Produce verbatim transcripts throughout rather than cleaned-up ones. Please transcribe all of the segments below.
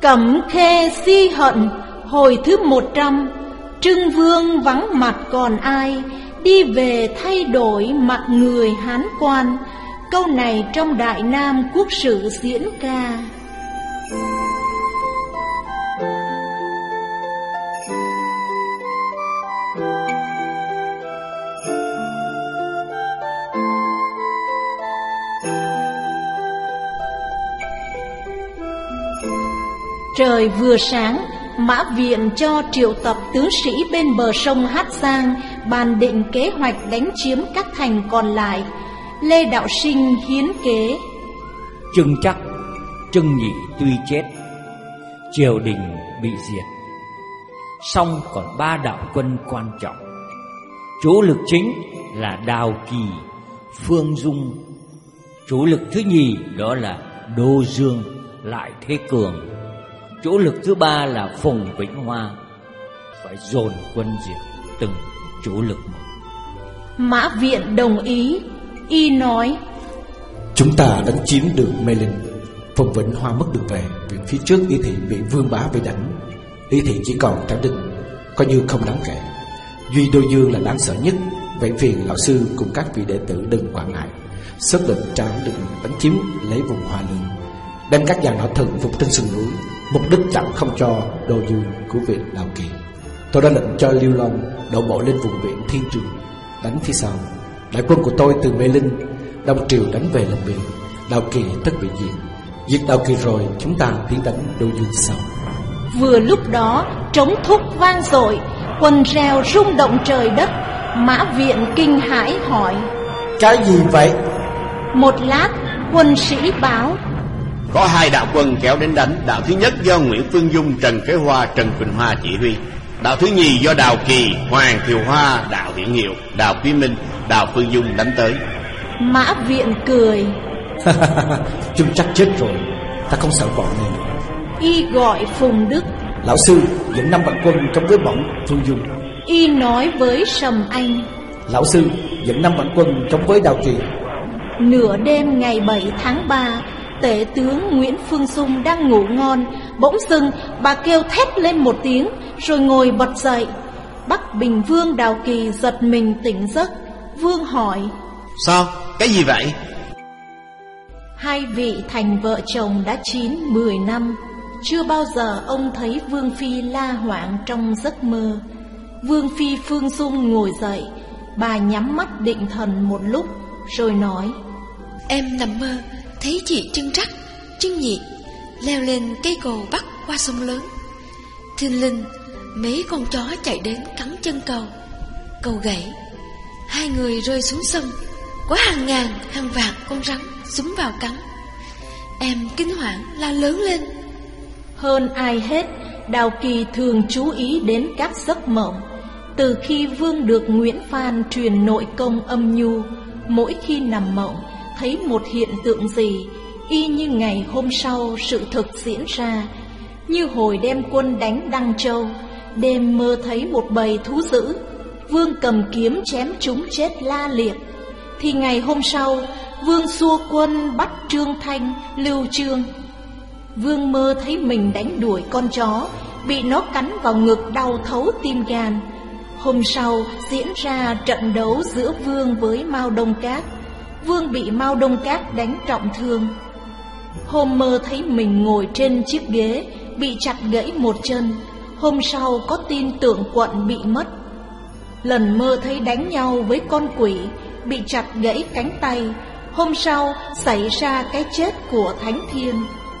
Cẩm Khê si hận. Hồi thứ một trăm. Trưng Vương vắng mặt còn ai, đi về thay đổi mặt người Hán quan. Câu này trong Đại Nam Quốc Sử diễn ca. Trời vừa sáng, Mã Viện cho triệu tập tướng sĩ bên bờ sông Hát Giang, bàn định kế hoạch đánh chiếm các thành còn lại. Lê Đạo Sinh hiến kế: Trưng Trắc, Trưng Nhị tuy chết, triều đình bị diệt, song còn ba đạo quân quan trọng. Chủ lực chính là Đào Kỳ, Phương Dung. Chủ lực thứ nhì đó là Đô Dương, Lại Thế Cường. Chủ lực thứ ba là Phùng Vĩnh Hoa. Phải dồn quân diệt từng chủ lực một. Mã Viện đồng ý. Y nói: Chúng ta đánh chiếm được Mê Linh, Phùng Vĩnh Hoa mất đường về, vì phía trước Y Thị bị Vương Bá vây đánh. Y Thị chỉ còn Trảo Đinh, coi như không đáng kể. Duy Đô Dương là đáng sợ nhất. Vậy phiền lão sư cùng các vị đệ tử đừng quản ngại, xác định Trảo Đinh đánh chiếm lấy vùng Hoa Lương, đem các dàn hỏa thần phục trên sườn núi, mục đích chẳng không cho Đô Dương của viện Đào Kỳ. Tôi đã lệnh cho Liêu Long đổ bộ lên vùng viện Thiên Trường, đánh phía sau. Đại quân của tôi từ Mê Linh, Đông Triều đánh về Lâm Biên, Đào Kỳ tất bị diệt. Diệt Đào Kỳ rồi, chúng ta tiến đánh Đô Dương sau. Vừa lúc đó, trống thúc vang dội, quần reo rung động trời đất. Mã Viện kinh hãi hỏi: Cái gì vậy? Một lát, quân sĩ báo: Có hai đạo quân kéo đến đánh. Đạo thứ nhất do Nguyễn Phương Dung, Trần Kế Hoa, Trần Quỳnh Hoa chỉ huy. Đạo thứ nhì do Đào Kỳ, Hoàng Thiều Hoa, Đạo Hiển Hiệu, Đào Quý Minh, Đào Phương Dung đánh tới. Mã Viện cười: Chúng chắc chết rồi, ta không sợ bọn này. Y gọi Phùng Đức: Lão sư dẫn năm vạn quân chống với bọn Phương Dung. Y nói với Sầm Anh: Lão sư dẫn năm vạn quân chống với Đào Kỳ. Nửa đêm ngày bảy tháng ba, Tể tướng Nguyễn Phương Dung đang ngủ ngon, bỗng dưng bà kêu thét lên một tiếng, rồi ngồi bật dậy. Bắc Bình Vương Đào Kỳ giật mình tỉnh giấc. Vương hỏi: Sao? Cái gì vậy? Hai vị thành vợ chồng đã chín mười năm, chưa bao giờ ông thấy Vương Phi la hoảng trong giấc mơ. Vương Phi Phương Dung ngồi dậy, bà nhắm mắt định thần một lúc, rồi nói: Em nằm mơ thấy chị Trưng Trắc, Trưng Nhị leo lên cây cầu bắc qua sông lớn. Thình lình mấy con chó chạy đến cắn chân cầu, cầu gãy, hai người rơi xuống sông. Có hàng ngàn hàng vạn con rắn xúm vào cắn. Em kinh hoảng la lớn lên. Hơn ai hết, Đào Kỳ thường chú ý đến các giấc mộng. Từ khi Vương được Nguyễn Phan truyền nội công âm nhu, mỗi khi nằm mộng thấy một hiện tượng gì, y như ngày hôm sau sự thực diễn ra. Như hồi đem quân đánh Đăng Châu, đêm mơ thấy một bầy thú dữ, Vương cầm kiếm chém chúng chết la liệt. Thì ngày hôm sau, Vương xua quân bắt Trương Thanh, Lưu Chương. Vương mơ thấy mình đánh đuổi con chó, bị nó cắn vào ngực đau thấu tim gan. Hôm sau diễn ra trận đấu giữa Vương với Mao Đông Các. Vương bị Mao Đông Các đánh trọng thương. Hôm mơ thấy mình ngồi trên chiếc ghế, bị chặt gãy một chân. Hôm sau có tin Tượng Quận bị mất. Lần mơ thấy đánh nhau với con quỷ, bị chặt gãy cánh tay. Hôm sau xảy ra cái chết của Thánh Thiên.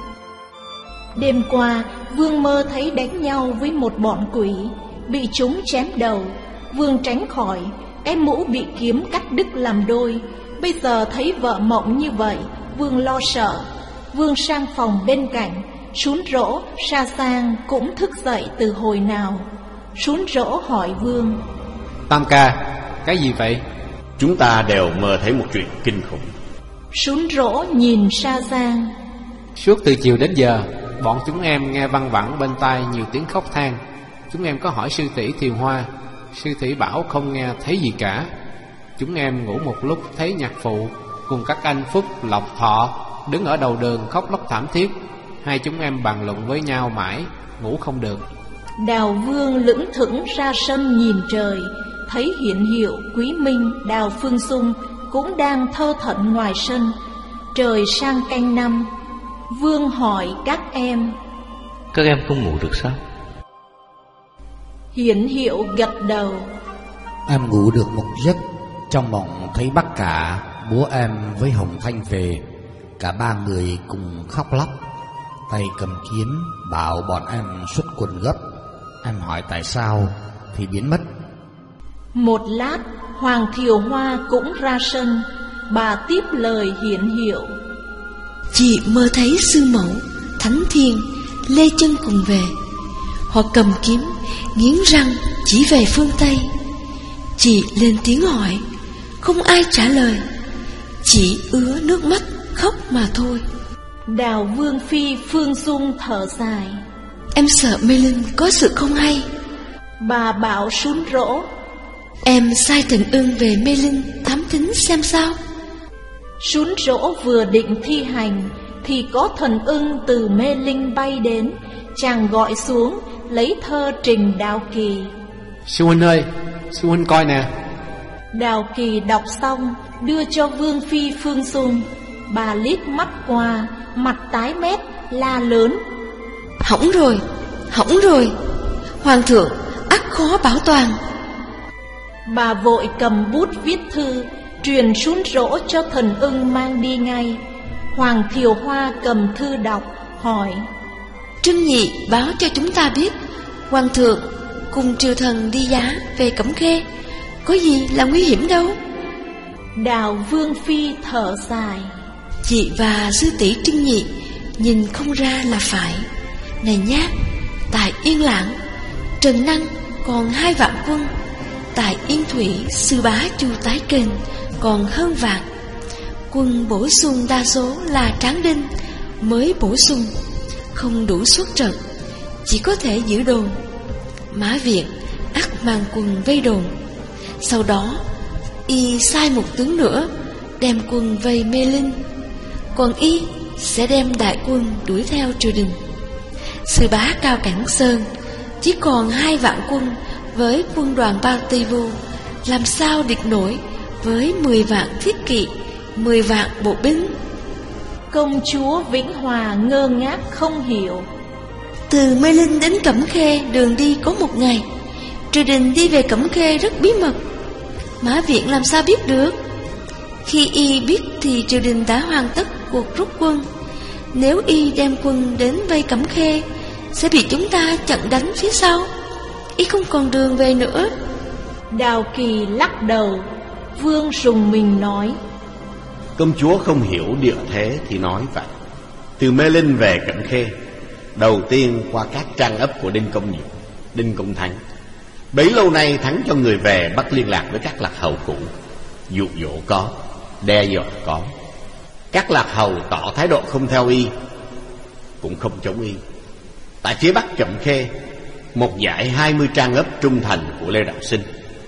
Đêm qua Vương mơ thấy đánh nhau với một bọn quỷ, bị chúng chém đầu. Vương tránh khỏi, cái mũ bị kiếm cắt đứt làm đôi. Bây giờ thấy vợ mộng như vậy, Vương lo sợ. Vương sang phòng bên cạnh, Sún Rỗ, Sa Sang cũng thức dậy từ hồi nào. Sún Rỗ hỏi Vương: Tam ca, cái gì vậy? Chúng ta đều mơ thấy một chuyện kinh khủng. Sún Rỗ nhìn Sa Sang: Suốt từ chiều đến giờ, bọn chúng em nghe văng vẳng bên tai nhiều tiếng khóc than. Chúng em có hỏi sư tỷ Thiều Hoa, sư tỷ bảo không nghe thấy gì cả. Chúng em ngủ một lúc thấy nhạc phụ cùng các anh Phúc, Lộc, Thọ đứng ở đầu đường khóc lóc thảm thiết. Hai chúng em bàn luận với nhau mãi, ngủ không được. Đào Vương lững thững ra sân nhìn trời, thấy Hiển Hiệu, Quý Minh, Đào Phương Dung cũng đang thơ thẩn ngoài sân. Trời sang canh năm. Vương hỏi các em: Các em không ngủ được sao? Hiển Hiệu gật đầu: Em ngủ được một giấc. Trong mộng thấy bác cả, bố em với Hồng Thanh về. Cả ba người cùng khóc lóc, tay cầm kiếm, bảo bọn em xuất quân gấp. Em hỏi tại sao thì biến mất. Một lát, Hoàng Thiều Hoa cũng ra sân. Bà tiếp lời Hiển Hiệu: Chị mơ thấy sư mẫu, Thánh Thiên, Lê Chân cùng về. Họ cầm kiếm, nghiến răng chỉ về phương Tây. Chị lên tiếng hỏi, không ai trả lời. Chỉ ứa nước mắt khóc mà thôi. Đào Vương Phi Phương Dung thở dài: Em sợ Mê Linh có sự không hay. Bà bảo Sún Rỗ: Em sai Thần Ưng về Mê Linh thám thính xem sao. Sún Rỗ vừa định thi hành thì có Thần Ưng từ Mê Linh bay đến. Chàng gọi xuống lấy thơ trình Đào Kỳ: Sư huynh ơi, sư huynh coi nè. Đào Kỳ đọc xong đưa cho Vương Phi Phương Dung. Bà liếc mắt qua, mặt tái mét, la lớn: Hỏng rồi, hỏng rồi. Hoàng thượng ắt khó bảo toàn. Bà vội cầm bút viết thư, truyền Sún Rỗ cho Thần Ưng mang đi ngay. Hoàng Thiều Hoa cầm thư đọc, hỏi: Trưng Nhị báo cho chúng ta biết Hoàng thượng cùng triều thần đi giá về Cẩm Khê, có gì là nguy hiểm đâu. Đào Vương Phi thở dài: Chị và sư tỷ Trưng Nhị nhìn không ra là phải. Này nhá, tại Yên Lãng, Trần Năng còn hai vạn quân. Tại Yên Thủy, sư bá Chu Tái Kênh còn hơn vạn. Quân bổ sung đa số là Tráng Đinh mới bổ sung, không đủ xuất trận, chỉ có thể giữ đồn. Mã Viện ắt mang quân vây đồn. Sau đó y sai một tướng nữa đem quân vây Mê Linh, còn y sẽ đem đại quân đuổi theo triều đình. Sư bá Cao Cảng Sơn chỉ còn hai vạn quân với quân đoàn Bao Tây Vu, làm sao địch nổi với mười vạn thiết kỵ, mười vạn bộ binh. Công chúa Vĩnh Hòa ngơ ngác không hiểu: Từ Mê Linh đến Cẩm Khê đường đi có một ngày. Triều đình đi về Cẩm Khê rất bí mật, Mã Viện làm sao biết được? Khi y biết thì triều đình đã hoàn tất cuộc rút quân. Nếu y đem quân đến vây Cẩm Khê, sẽ bị chúng ta chặn đánh phía sau. Y không còn đường về nữa. Đào Kỳ lắc đầu. Vương rùng mình nói: Công chúa không hiểu địa thế thì nói vậy. Từ Mê Linh về Cẩm Khê, đầu tiên qua các trang ấp của Đinh Công Nhượng, Đinh Công Thắng. Bấy lâu nay Thắng cho người về bắt liên lạc với các lạc hầu cũ. Dụ dỗ có, đe dọa có. Các lạc hầu tỏ thái độ không theo y, cũng không chống y. Tại phía bắc Cẩm Khê, một dải hai mươi trang ấp trung thành của Lê Đạo Sinh.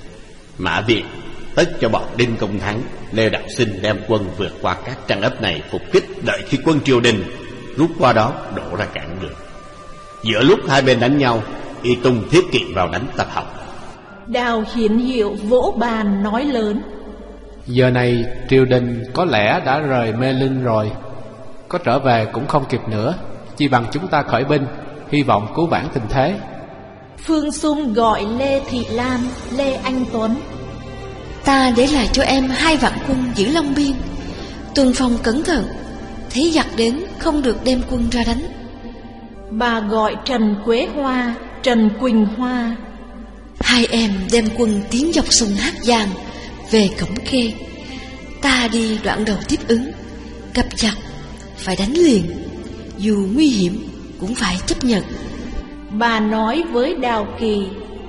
Mã Viện tất cho bọn Đinh Công Thắng, Lê Đạo Sinh đem quân vượt qua các trang ấp này phục kích, đợi khi quân triều đình rút qua đó đổ ra cản đường. Giữa lúc hai bên đánh nhau, y tung thiết kỵ vào đánh tập hợp. Đào Hiển Hiệu vỗ bàn nói lớn: Giờ này triều đình có lẽ đã rời Mê Linh rồi, có trở về cũng không kịp nữa. Chi bằng chúng ta khởi binh, hy vọng cứu vãn tình thế. Phương Dung gọi Lê Thị Lan, Lê Anh Tuấn: Ta để lại cho em hai vạn quân giữ Long Biên, tuần phòng cẩn thận, thấy giặc đến không được đem quân ra đánh. Bà gọi Trần Quế Hoa, Trần Quỳnh Hoa: Hai em đem quân tiến dọc sông Hát Giang về Cẩm Khê. Ta đi đoạn đầu tiếp ứng, gặp giặc phải đánh liền, dù nguy hiểm cũng phải chấp nhận. Bà nói với Đào Kỳ: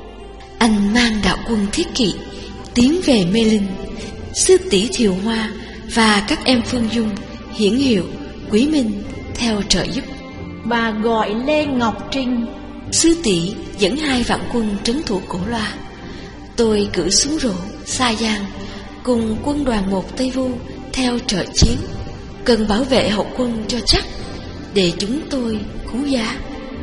Anh mang đạo quân thiết kỵ tiến về Mê Linh. Sư tỷ Thiều Hoa và các em Phương Dung, Hiển Hiệu, Quý Minh theo trợ giúp. Bà gọi Lê Ngọc Trinh: Sư tỷ dẫn hai vạn quân trấn thủ Cổ Loa. Tôi cử súng rổ, Sa Giang cùng quân đoàn một Tây Vu theo trợ chiến, cần bảo vệ hậu quân cho chắc. để chúng tôi cứu giá.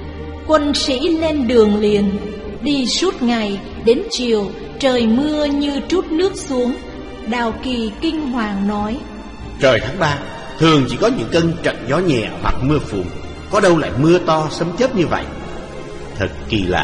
Quân sĩ lên đường liền, đi suốt ngày, đến chiều trời mưa như trút nước xuống. Đào Kỳ kinh hoàng nói: Trời tháng ba thường chỉ có những cơn trận gió nhẹ hoặc mưa phùn, có đâu lại mưa to sấm chớp như vậy, thật kỳ lạ.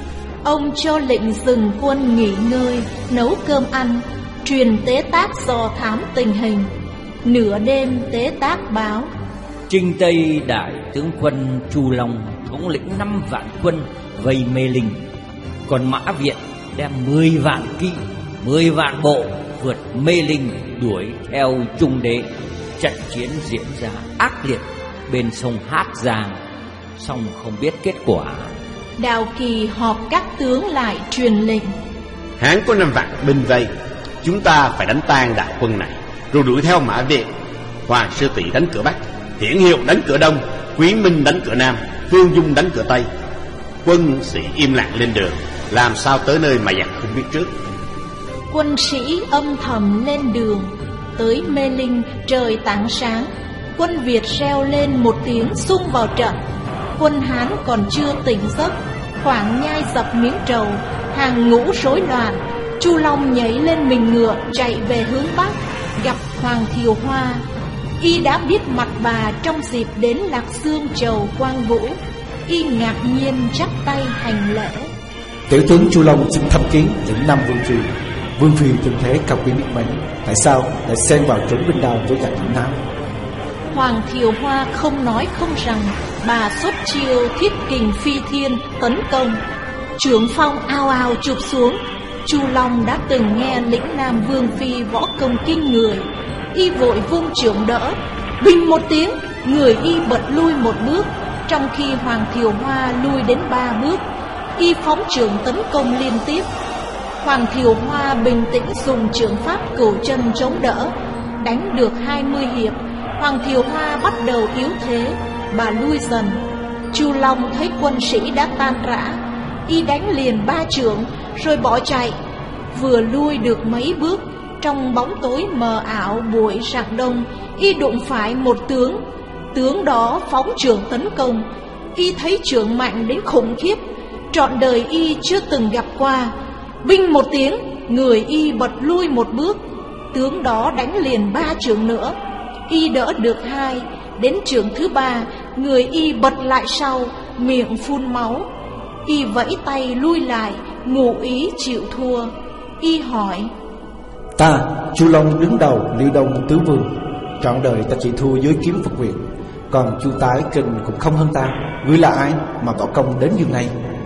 Ông cho lệnh dừng quân nghỉ ngơi, nấu cơm ăn, truyền tế tác dò thám tình hình. Nửa đêm tế tác báo: Trinh Tây đại tướng quân Chu Long thống lĩnh năm vạn quân vây Mê Linh, còn Mã Viện đem mười vạn kỵ, mười vạn bộ vượt Mê Linh đuổi theo Trung Đế. Trận chiến diễn ra ác liệt bên sông Hát Giang, song không biết kết quả. Đào Kỳ họp các tướng lại truyền lệnh: Hán có năm vạn binh vây, chúng ta phải đánh tan đại quân này, rồi đuổi theo Mã Viện. Hoàng sư tỷ đánh cửa Bắc, Hiển Hiệu đánh cửa Đông, Quý Minh đánh cửa Nam, Phương Dung đánh cửa Tây. Quân sĩ im lặng lên đường, làm sao tới nơi mà giặc không biết trước. Quân sĩ âm thầm lên đường. Tới Mê Linh trời tảng sáng, quân Việt reo lên một tiếng xung vào trận. Quân Hán còn chưa tỉnh giấc, khoảng nhai dập miếng trầu, hàng ngũ rối loạn. Chu Long nhảy lên mình ngựa chạy về hướng Bắc, gặp Hoàng Thiều Hoa. Y đã biết mặt bà trong dịp đến Lạc Dương chầu Quang Vũ. Y ngạc nhiên chắp tay hành lễ: Tiểu tướng Chu Long xin thăm kiến lĩnh Nam Vương Phi. Vương Phi từng thế cao quý biết mấy, tại sao lại xen vào trốn binh đao với cả lĩnh Nam? Hoàng Thiều Hoa không nói không rằng, bà xuất chiêu thiết kình phi thiên tấn công. Trưởng phong ao ao chụp xuống. Chu Long đã từng nghe lĩnh Nam Vương Phi võ công kinh người. Y vội vung trưởng đỡ, bình một tiếng, người y bật lui một bước, trong khi Hoàng Thiều Hoa lui đến ba bước. Y phóng trưởng tấn công liên tiếp. Hoàng Thiều Hoa bình tĩnh dùng trưởng pháp cửu chân chống đỡ. Đánh được hai mươi hiệp, Hoàng Thiều Hoa bắt đầu yếu thế, bà lui dần. Chu Long thấy quân sĩ đã tan rã, y đánh liền ba chưởng rồi bỏ chạy. Vừa lui được mấy bước, trong bóng tối mờ ảo buổi rạng đông, y đụng phải một tướng. Tướng đó phóng chưởng tấn công. Y thấy chưởng mạnh đến khủng khiếp, trọn đời y chưa từng gặp qua. Binh một tiếng, người y bật lui một bước. Tướng đó đánh liền ba chưởng nữa. Y đỡ được hai, đến chưởng thứ ba, người y bật lại sau, miệng phun máu. Y vẫy tay lui lại, ngụ ý chịu thua. Y hỏi: Ta, Chu Long đứng đầu Liêu Đông tứ vương, trọn đời ta chỉ thua với kiếm Phật Quyền, còn Chu Tái Kinh cũng không hơn ta. Ngươi là ai mà có công đến như này?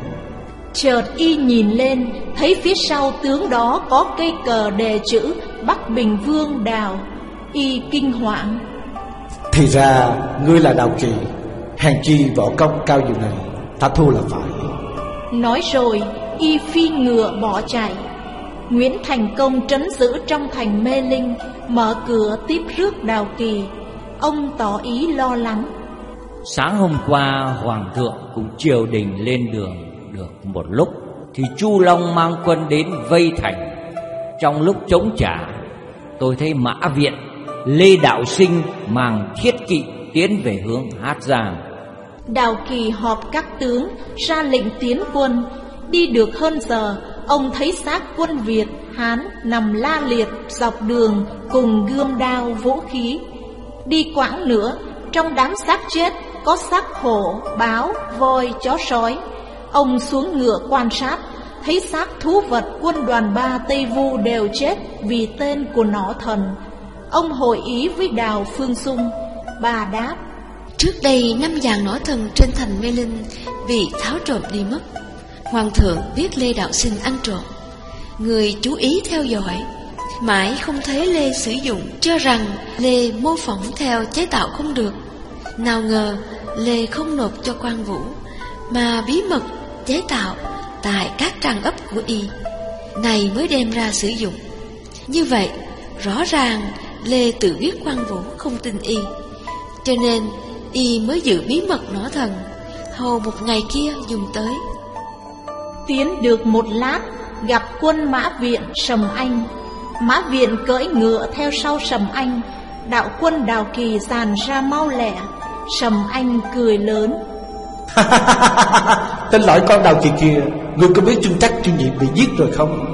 Chợt y nhìn lên, thấy phía sau tướng đó có cây cờ đề chữ Bắc Bình Vương Đào. Y kinh hoảng: Thì ra ngươi là Đào Kỳ, hèn chi võ công cao như này, ta thua là phải. Nói rồi y phi ngựa bỏ chạy. Nguyễn Thành Công trấn giữ trong thành Mê Linh, mở cửa tiếp rước Đào Kỳ. Ông tỏ ý lo lắng. Sáng hôm qua Hoàng thượng cùng triều đình lên đường được một lúc, thì Chu Long mang quân đến vây thành. Trong lúc chống trả, tôi thấy Mã Viện, Lê Đạo Sinh mang thiết kỵ tiến về hướng Hát Giang. Đào Kỳ họp các tướng, ra lệnh tiến quân. Đi được hơn giờ, ông thấy xác quân Việt, Hán nằm la liệt dọc đường cùng gươm đao vũ khí. Đi quãng nữa, trong đám xác chết có xác hổ, báo, voi, chó sói. Ông xuống ngựa quan sát, thấy xác thú vật quân đoàn ba Tây Vu đều chết vì tên của nỏ thần. Ông hội ý với Đào Phương Dung. Bà đáp: Trước đây năm vạn nỏ thần trên thành Mê Linh bị tháo trộm đi mất. Hoàng thượng biết Lê Đạo Sinh ăn trộm, người chú ý theo dõi, mãi không thấy Lê sử dụng, cho rằng Lê mô phỏng theo chế tạo không được. Nào ngờ Lê không nộp cho Quang Vũ, mà bí mật chế tạo tại các trang ấp của y, này mới đem ra sử dụng. Như vậy rõ ràng Lê tự biết Quang Vũ không tin y, cho nên y mới giữ bí mật nỏ thần, hầu một ngày kia dùng tới. Tiến được một lát, gặp quân Mã Viện Sầm Anh. Mã Viện cưỡi ngựa theo sau Sầm Anh. Đạo quân Đào Kỳ dàn ra mau lẹ. Sầm Anh cười lớn. Tên lõi con Đào Kỳ kia, ngươi có biết Trương Trắc Trương Nhị bị giết rồi không?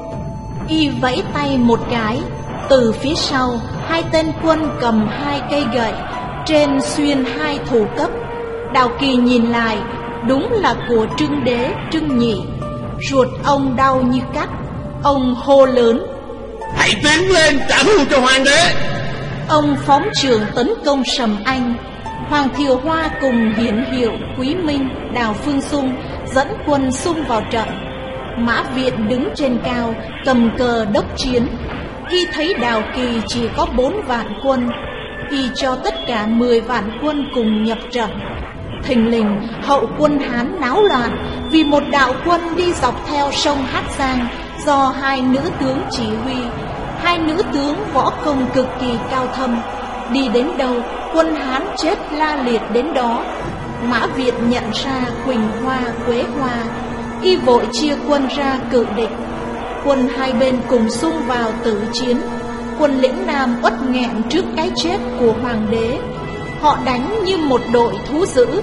Y vẫy tay một cái, từ phía sau hai tên quân cầm hai cây gậy, trên xuyên hai thủ cấp. Đào Kỳ nhìn lại, đúng là của Trương Đế Trương Nhị. Ruột ông đau như cắt, ông hô lớn: hãy tiến lên trả thù cho hoàng đế. Ông phóng trường tấn công Sầm Anh. Hoàng Thiều Hoa cùng Hiển Hiệu, Quý Minh, Đào Phương Sung dẫn quân xung vào trận. Mã Viện đứng trên cao, cầm cờ đốc chiến. Y thấy Đào Kỳ chỉ có bốn vạn quân, y cho tất cả mười vạn quân cùng nhập trận. Thình lình hậu quân Hán náo loạn vì một đạo quân đi dọc theo sông Hát Giang do hai nữ tướng chỉ huy. Hai nữ tướng võ công cực kỳ cao thâm, đi đến đâu quân Hán chết la liệt đến đó. Mã Viện nhận ra Quỳnh Hoa, Quế Hoa, y vội chia quân ra cự địch. Quân hai bên cùng xung vào tử chiến. Quân lĩnh Nam uất nghẹn trước cái chết của hoàng đế. Họ đánh như một đội thú dữ.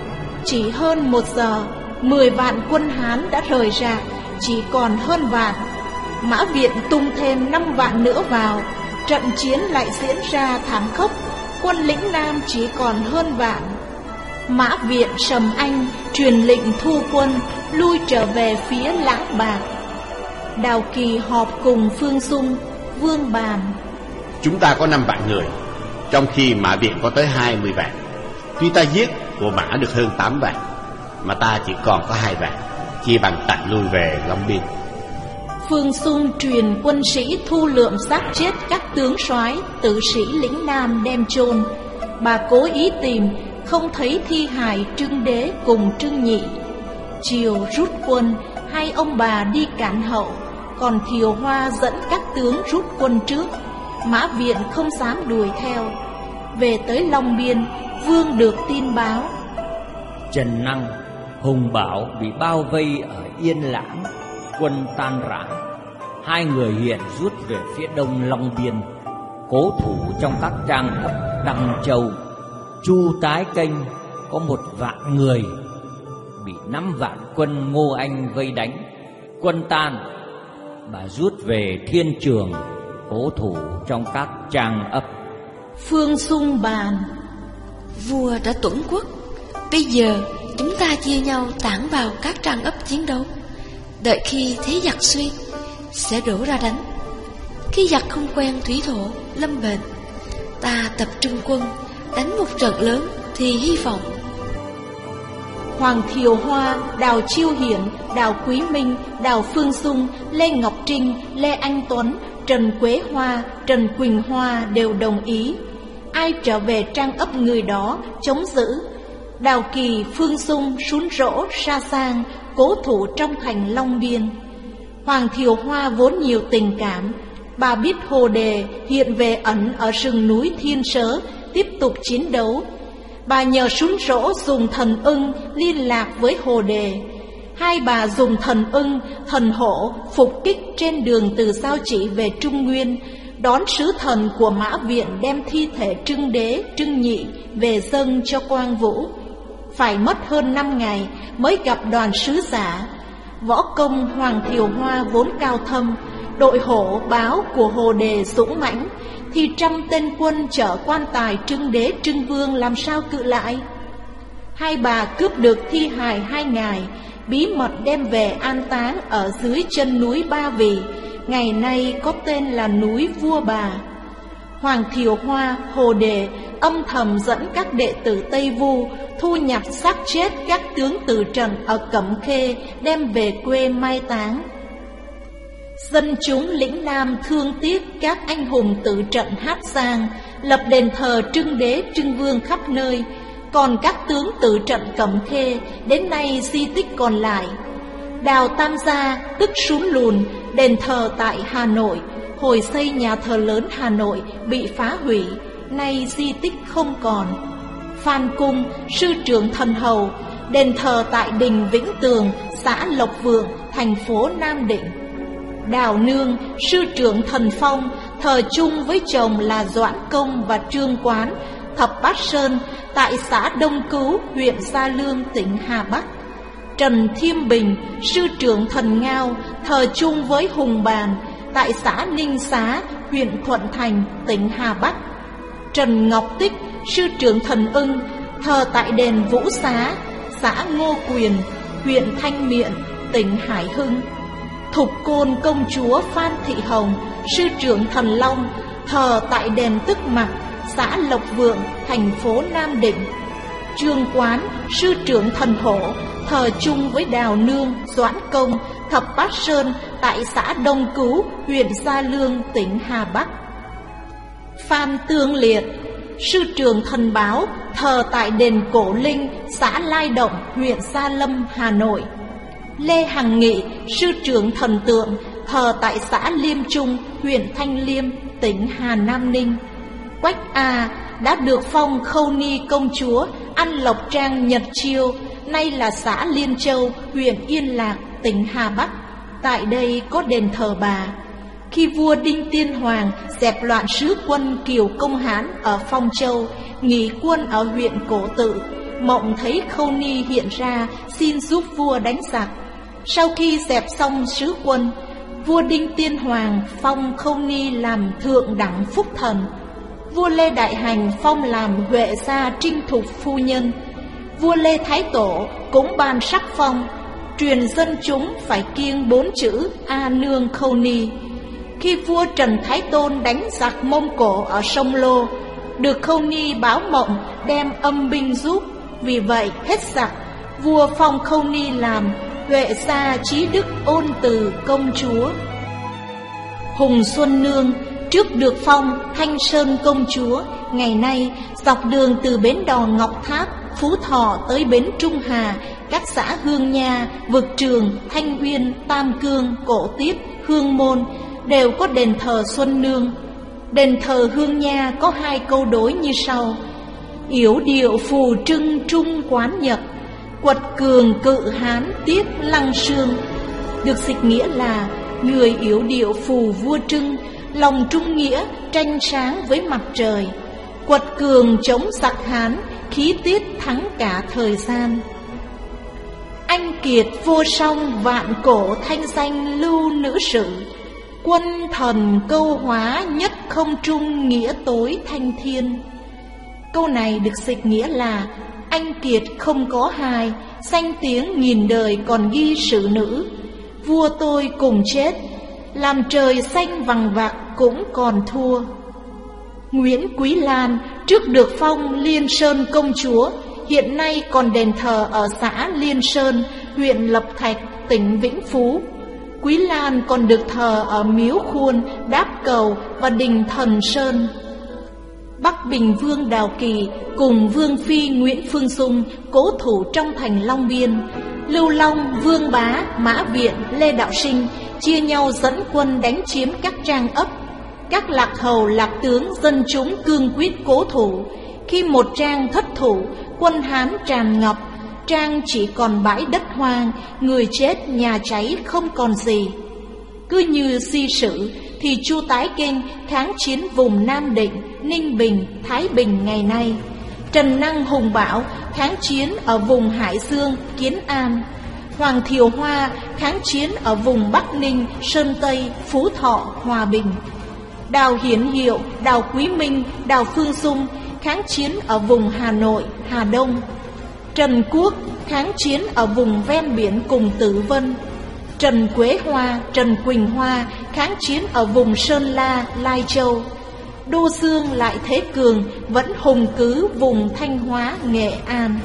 Chỉ hơn một giờ, mười vạn quân Hán đã rời rạc, chỉ còn hơn vạn. Mã Viện tung thêm năm vạn nữa vào, trận chiến lại diễn ra thảm khốc. Quân lĩnh Nam chỉ còn hơn vạn. Mã Viện Sầm Anh truyền lệnh thu quân, lui trở về phía Lãng Bạc. Đào Kỳ họp cùng Phương Dung, Vương Bàn. Chúng ta có năm vạn người, trong khi Mã Viện có tới hai mươi vạn. Tuy ta giết của Mã được hơn tám vạn, mà ta chỉ còn có hai vạn, chia bằng tạm lui về Long Biên. Phương Dung truyền quân sĩ thu lượm xác chết các tướng soái, tử sĩ lĩnh Nam đem chôn. Bà cố ý tìm, không thấy thi hài Trương Đế cùng Trương Nhị. Chiều rút quân, hai ông bà đi cản hậu, còn Thiều Hoa dẫn các tướng rút quân trước. Mã Viện không dám đuổi theo. Về tới Long Biên, Vương được tin báo Trần Năng, Hùng Bảo bị bao vây ở Yên Lãng, quân tan rã. Hai người hiện rút về phía đông Long Biên, cố thủ trong các trang ấp Đăng Châu. Chu Tái Kênh có một vạn người, bị năm vạn quân Ngô Anh vây đánh. Quân tan, bà rút về Thiên Trường, cố thủ trong các trang ấp. Phương Dung bàn: vua đã tuẫn quốc, bây giờ chúng ta chia nhau tản vào các trang ấp chiến đấu. Đợi khi thế giặc suy, sẽ đổ ra đánh. Khi giặc không quen thủy thổ, lâm bệnh, ta tập trung quân, đánh một trận lớn thì hy vọng. Hoàng Thiều Hoa, Đào Chiêu Hiển, Đào Quý Minh, Đào Phương Dung, Lê Ngọc Trinh, Lê Anh Tuấn, Trần Quế Hoa, Trần Quỳnh Hoa đều đồng ý. Ai trở về trang ấp người đó chống giữ. Đào Kỳ, Phương Dung sún rỗ ra sang, cố thủ trong thành Long Biên. Hoàng Thiều Hoa vốn nhiều tình cảm, bà biết Hồ Đề hiện về ẩn ở rừng núi Thiên Sớ, tiếp tục chiến đấu. Bà nhờ sún rỗ dùng thần ưng liên lạc với Hồ Đề. Hai bà dùng thần ưng, thần hổ phục kích trên đường từ Giao Chỉ về Trung Nguyên, đón sứ thần của Mã Viện đem thi thể Trương Đế, Trương Nhị về dâng cho Quang Vũ. Phải mất hơn năm ngày mới gặp đoàn sứ giả. Võ công Hoàng Thiều Hoa vốn cao thâm, đội hổ báo của Hồ Đề dũng mãnh, thì trăm tên quân chở quan tài Trương Đế, Trương Vương làm sao cự lại. Hai bà cướp được thi hài hai ngài, bí mật đem về an táng ở dưới chân núi Ba Vì, ngày nay có tên là núi Vua Bà. Hoàng Thiều Hoa, Hồ Đề âm thầm dẫn các đệ tử Tây Vu thu nhặt xác chết các tướng tử trận ở Cẩm Khê đem về quê mai táng. Dân chúng lĩnh Nam thương tiếc các anh hùng tử trận Hát Giang, lập đền thờ Trương Đế, Trương Vương khắp nơi. Còn các tướng tử trận Cẩm Khê đến nay di tích còn lại. Đào Tam Gia tức Sún Lùn, đền thờ tại Hà Nội, hồi xây nhà thờ lớn Hà Nội bị phá hủy, nay di tích không còn. Phan Cung, sư trưởng Thần Hầu, đền thờ tại đình Vĩnh Tường, xã Lộc Vượng, thành phố Nam Định. Đào Nương, sư trưởng Thần Phong, thờ chung với chồng là Doãn Công và Trương Quán, Thập Bát Sơn tại xã Đông Cứu, huyện Gia Lương, tỉnh Hà Bắc. Trần Thiêm Bình, sư trưởng Thần Ngao, thờ chung với Hùng Bàn tại xã Ninh Xá, huyện Thuận Thành, tỉnh Hà Bắc. Trần Ngọc Tích, sư trưởng Thần Ưng, thờ tại đền Vũ Xá, xã Ngô Quyền, huyện Thanh Miện, tỉnh Hải Hưng. Thục Côn công chúa Phan Thị Hồng, sư trưởng Thần Long, thờ tại đền Tức Mặc, xã Lộc Vượng, thành phố Nam Định. Trương Quán, sư trưởng Thần Hổ, thờ chung với Đào Nương, Doãn Công, Thập Bát Sơn tại xã Đông Cứu, huyện Gia Lương, tỉnh Hà Bắc. Phan Tương Liệt, sư trưởng Thần Báo, thờ tại đền Cổ Linh, xã Lai Động, huyện Gia Lâm, Hà Nội. Lê Hằng Nghị, sư trưởng Thần Tượng, thờ tại xã Liêm Trung, huyện Thanh Liêm, tỉnh Hà Nam Ninh. Quách A đã được phong Khâu Ni công chúa, An Lộc Trang Nhật Chiêu, nay là xã Liên Châu, huyện Yên Lạc, tỉnh Hà Bắc. Tại đây có đền thờ bà. Khi vua Đinh Tiên Hoàng dẹp loạn sứ quân Kiều Công Hán ở Phong Châu, nghỉ quân ở huyện Cổ Tự, mộng thấy Khâu Ni hiện ra xin giúp vua đánh giặc. Sau khi dẹp xong sứ quân, vua Đinh Tiên Hoàng phong Khâu Ni làm thượng đẳng phúc thần. Vua Lê Đại Hành phong làm Huệ gia trinh thục phu nhân. Vua Lê Thái Tổ cũng ban sắc phong, truyền dân chúng phải kiêng bốn chữ A Nương Khâu Ni. Khi vua Trần Thái Tôn đánh giặc Mông Cổ ở sông Lô, được Khâu Ni báo mộng đem âm binh giúp. Vì vậy hết giặc, vua phong Khâu Ni làm Huệ gia trí đức ôn từ công chúa. Hùng Xuân Nương trước được phong Thanh Sơn công chúa. Ngày nay dọc đường từ bến đò Ngọc Tháp, Phú Thọ tới bến Trung Hà, các xã Hương Nha, Vực Trường, Thanh Uyên, Tam Cương, Cổ Tiết, Hương Môn đều có đền thờ Xuân Nương. Đền thờ Hương Nha có hai câu đối như sau: yểu điệu phù trưng trung quán nhật, quật cường cự hán tiếp lăng sương. Được dịch nghĩa là người yểu điệu phù vua trưng, lòng trung nghĩa tranh sáng với mặt trời, quật cường chống giặc Hán, khí tiết thắng cả thời gian. Anh kiệt vô song vạn cổ thanh danh lưu nữ sử, quân thần câu hóa nhất không trung nghĩa tối thanh thiên. Câu này được dịch nghĩa là anh kiệt không có hai, danh tiếng nghìn đời còn ghi sử nữ. Vua tôi cùng chết, làm trời xanh vằng vặc cũng còn thua. Nguyễn Quý Lan trước được phong Liên Sơn công chúa, hiện nay còn đền thờ ở xã Liên Sơn, huyện Lập Thạch, tỉnh Vĩnh Phú. Quý Lan còn được thờ ở Miếu Khuôn, Đáp Cầu và đình Thần Sơn. Bắc Bình Vương Đào Kỳ cùng Vương Phi Nguyễn Phương Dung cố thủ trong thành Long Biên. Lưu Long, Vương Bá, Mã Viện, Lê Đạo Sinh chia nhau dẫn quân đánh chiếm các trang ấp. Các lạc hầu, lạc tướng, dân chúng cương quyết cố thủ. Khi một trang thất thủ, quân Hán tràn ngập, trang chỉ còn bãi đất hoang, người chết nhà cháy không còn gì. Cứ như si sử thì Chu Tái Kinh kháng chiến vùng Nam Định, Ninh Bình, Thái Bình ngày nay. Trần Năng Hùng Bảo kháng chiến ở vùng Hải Dương, Kiến An. Hoàng Thiều Hoa kháng chiến ở vùng Bắc Ninh, Sơn Tây, Phú Thọ, Hòa Bình. Đào Hiển Hiệu, Đào Quý Minh, Đào Phương Dung kháng chiến ở vùng Hà Nội, Hà Đông. Trần Quốc kháng chiến ở vùng ven biển cùng Tử Vân. Trần Quế Hoa, Trần Quỳnh Hoa kháng chiến ở vùng Sơn La, Lai Châu. Đô Dương Lại Thế Cường vẫn hùng cứ vùng Thanh Hóa, Nghệ An.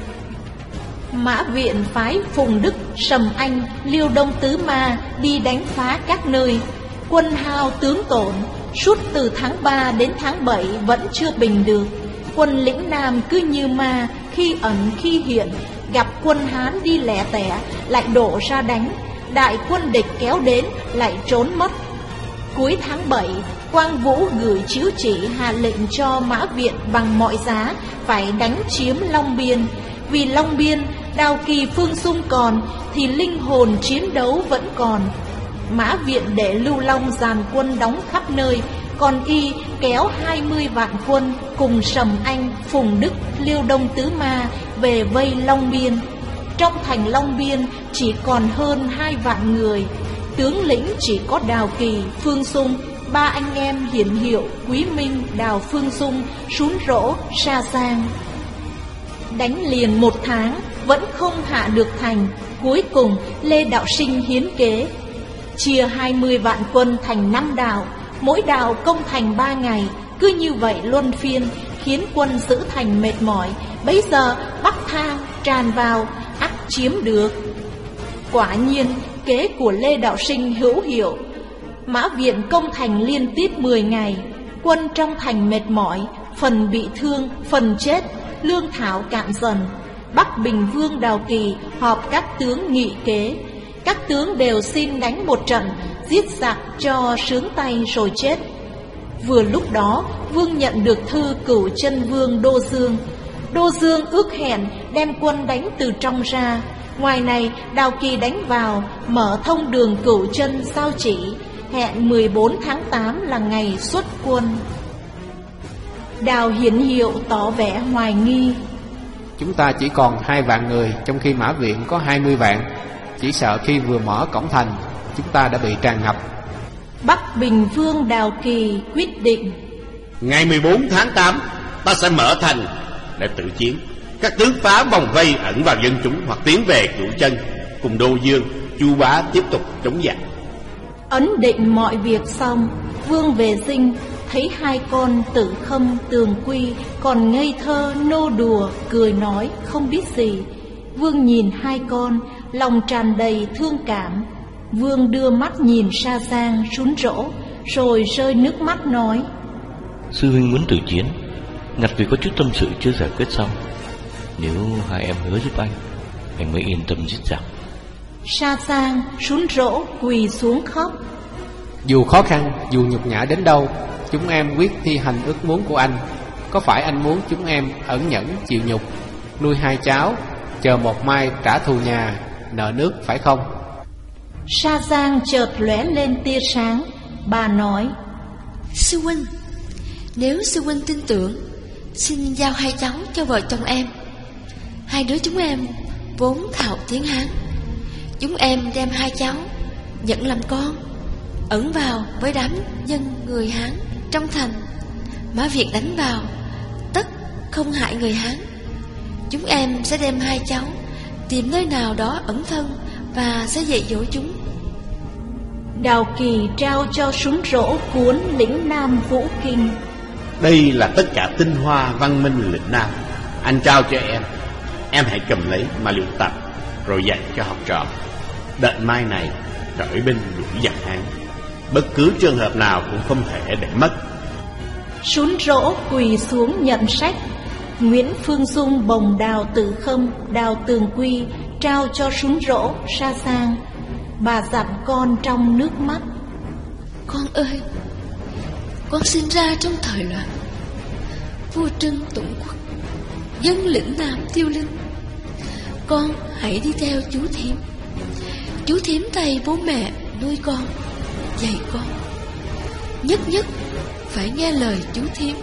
Mã Viện phái Phùng Đức, Sầm Anh, Liêu Đông Tứ Ma đi đánh phá các nơi. Quân hao tướng tổn, suốt từ tháng ba đến tháng bảy vẫn chưa bình được. Quân lĩnh Nam cứ như ma, khi ẩn khi hiện, gặp quân Hán đi lẻ tẻ lại đổ ra đánh, đại quân địch kéo đến lại trốn mất. Cuối tháng bảy, Quang Vũ gửi chiếu chỉ hạ lệnh cho Mã Viện bằng mọi giá phải đánh chiếm Long Biên. Vì Long Biên, Đào Kỳ Phương Dung còn thì linh hồn chiến đấu vẫn còn. Mã Viện để Lưu Long dàn quân đóng khắp nơi, Còn y kéo hai mươi vạn quân cùng Sầm Anh, Phùng Đức, Liêu Đông Tứ Ma về vây Long Biên. Trong thành Long Biên chỉ còn hơn hai vạn người. Tướng lĩnh chỉ có Đào Kỳ, Phương Dung, ba anh em Hiển Hiệu, Quý Minh, Đào Phương Dung, Sún Rỗ, Sa Giang. Đánh liền một tháng vẫn không hạ được thành. Cuối cùng Lê Đạo Sinh hiến kế, chia hai mươi vạn quân thành năm đảo, mỗi đảo công thành ba ngày. Cứ như vậy luân phiên, khiến quân giữ thành mệt mỏi. Bấy giờ Bắc Thang tràn vào, ắt chiếm được. Quả nhiên kế của Lê Đạo Sinh hữu hiệu. Mã Viện công thành liên tiếp mười ngày. Quân trong thành mệt mỏi, phần bị thương, phần chết, lương thảo cạn dần. Bắc Bình Vương Đào Kỳ họp các tướng nghị kế. Các tướng đều xin đánh một trận, giết giặc cho sướng tay rồi chết. Vừa lúc đó Vương nhận được thư Cửu Chân Vương Đô Dương. Đô Dương ước hẹn đem quân đánh từ trong ra. Ngoài này Đào Kỳ đánh vào, mở thông đường Cửu Chân giao chỉ, hẹn mười bốn tháng tám là ngày xuất quân. Đào Hiển Hiệu tỏ vẻ hoài nghi. Chúng ta chỉ còn hai vạn người, trong khi Mã Viện có hai mươi vạn. Chỉ sợ khi vừa mở cổng thành, chúng ta đã bị tràn ngập. Bắc Bình Vương Đào Kỳ quyết định, ngày mười bốn tháng tám ta sẽ mở thành để tự chiến. Các tướng phá vòng vây ẩn vào dân chúng, hoặc tiến về Cửu Chân, cùng Đô Dương, Chu Bá tiếp tục chống giặc. Ấn định mọi việc xong, Vương về dinh, thấy hai con Tử Khâm, Tường Quy còn ngây thơ nô đùa, cười nói không biết gì. Vương nhìn hai con, lòng tràn đầy thương cảm. Vương đưa mắt nhìn Sa Giang, Sún Rỗ, rồi rơi nước mắt nói: Sư huynh muốn tử chiến, ngặt vì có chút tâm sự chưa giải quyết xong. Nếu hai em hứa giúp anh, anh mới yên tâm giết giặc. Sa Giang, Sún Rỗ quỳ xuống khóc. Dù khó khăn, dù nhục nhã đến đâu, chúng em quyết thi hành ước muốn của anh. Có phải anh muốn chúng em ẩn nhẫn chịu nhục, nuôi hai cháu, chờ một mai trả thù nhà, nợ nước phải không? Sa Giang chợt lóe lên tia sáng. Bà nói: Sư huynh, nếu sư huynh tin tưởng, xin giao hai cháu cho vợ chồng em. Hai đứa chúng em vốn thạo tiếng Hán. Chúng em đem hai cháu nhận làm con, ẩn vào với đám dân người Hán trong thành. Mã Việt đánh vào, tất không hại người Hán. Chúng em sẽ đem hai cháu tìm nơi nào đó ẩn thân và sẽ dạy dỗ chúng. Đào Kỳ trao cho Sún Rỗ cuốn Lĩnh Nam Vũ Kinh. Đây là tất cả tinh hoa văn minh lĩnh Nam. Anh trao cho em, em hãy cầm lấy mà luyện tập, rồi dạy cho học trò. Đợi mai này khởi binh đuổi giặc Hán, bất cứ trường hợp nào cũng không thể để mất. Sún Rỗ quỳ xuống nhận sách. Nguyễn Phương Dung bồng Đào Tử Khâm, Đào Tường Quy trao cho Sún Rỗ, Sa Giang. Bà dặn con trong nước mắt: Con ơi, con sinh ra trong thời loạn, vua Trưng tụng quốc, dân lĩnh Nam tiêu linh. Con hãy đi theo chú thím. Chú thím thay bố mẹ nuôi con, dạy con. Nhất nhất phải nghe lời chú thím.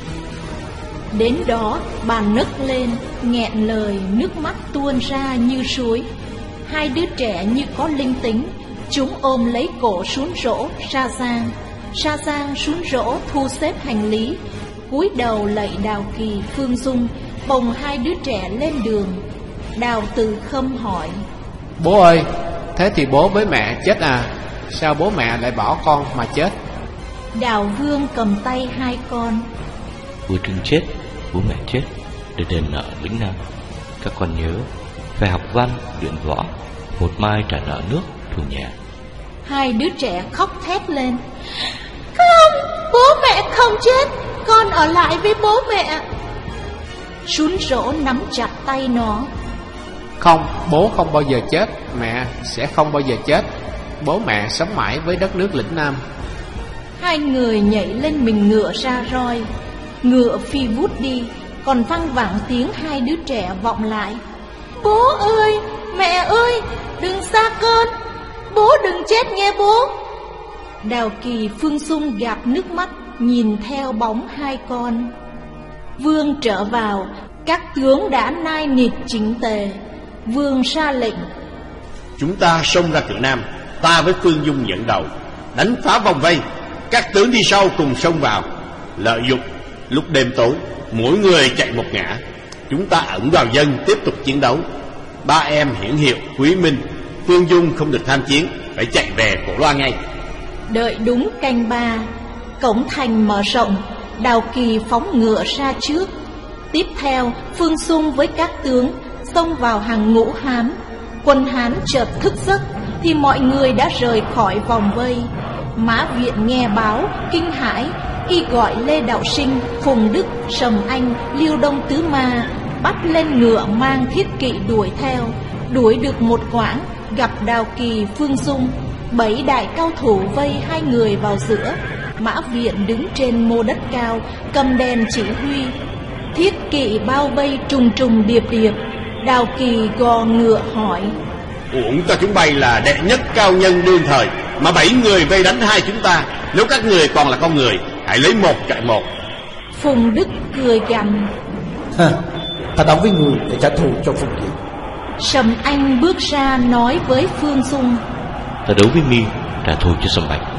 Đến đó bà nấc lên, nghẹn lời, nước mắt tuôn ra như suối. Hai đứa trẻ như có linh tính, chúng ôm lấy cổ Sún Rỗ, Sa Giang. Sa Giang, Sún Rỗ thu xếp hành lý, cúi đầu lạy Đào Kỳ, Phương Dung, bồng hai đứa trẻ lên đường. Đào Từ Khâm hỏi: Bố ơi, thế thì bố với mẹ chết à? Sao bố mẹ lại bỏ con mà chết? Đào Vương cầm tay hai con: Vua Trưng chết, bố mẹ chết, để đền nợ lĩnh Nam. Các con nhớ phải học văn, luyện võ, một mai trả nợ nước thù nhà. Hai đứa trẻ khóc thét lên: Không, bố mẹ không chết, con ở lại với bố mẹ. Sún Rỗ nắm chặt tay nó: Không, bố không bao giờ chết, mẹ sẽ không bao giờ chết. Bố mẹ sống mãi với đất nước lĩnh Nam. Hai người nhảy lên mình ngựa ra roi. Ngựa phi vút đi, còn văng vẳng tiếng hai đứa trẻ vọng lại: Bố ơi, mẹ ơi, đừng xa con, bố đừng chết nghe bố. Đào Kỳ, Phương Dung gạt nước mắt nhìn theo bóng hai con. Vương trở vào, các tướng đã nai nịt chỉnh tề. Vương ra lệnh: chúng ta xông ra cửa Nam, ta với Phương Dung dẫn đầu, đánh phá vòng vây. Các tướng đi sau cùng xông vào, lợi dụng lúc đêm tối, mỗi người chạy một ngã. Chúng ta ẩn vào dân, tiếp tục chiến đấu. Ba em Hiển Hiệu, Quý Minh, Phương Dung không được tham chiến, phải chạy về Cổ Loa ngay. Đợi đúng canh ba, cổng thành mở rộng, Đào Kỳ phóng ngựa ra trước. Tiếp theo, Phương Xung với các tướng xông vào hàng ngũ Hán. Quân Hán chợt thức giấc thì mọi người đã rời khỏi vòng vây. Mã Viện nghe báo kinh hãi, y gọi Lê Đạo Sinh, Phùng Đức, Sầm Anh, Liêu Đông Tứ Ma bắt lên ngựa mang thiết kỵ đuổi theo. Đuổi được một quãng, gặp Đào Kỳ, Phương Dung, bảy đại cao thủ vây hai người vào giữa. Mã Viện đứng trên mô đất cao, cầm đèn chỉ huy. Thiết kỵ bao vây trùng trùng điệp điệp. Đào Kỳ gò ngựa hỏi: uổng cho chúng bay là đệ nhất cao nhân đương thời, mà bảy người vây đánh hai chúng ta. Nếu các người còn là con người, hãy lấy một chạy một. Phùng Đức cười gằn: ha, ta đấu với người để trả thù cho Phùng Điện. Sầm Anh bước ra nói với Phương Dung: ta đấu với mi trả thù cho Sầm Anh.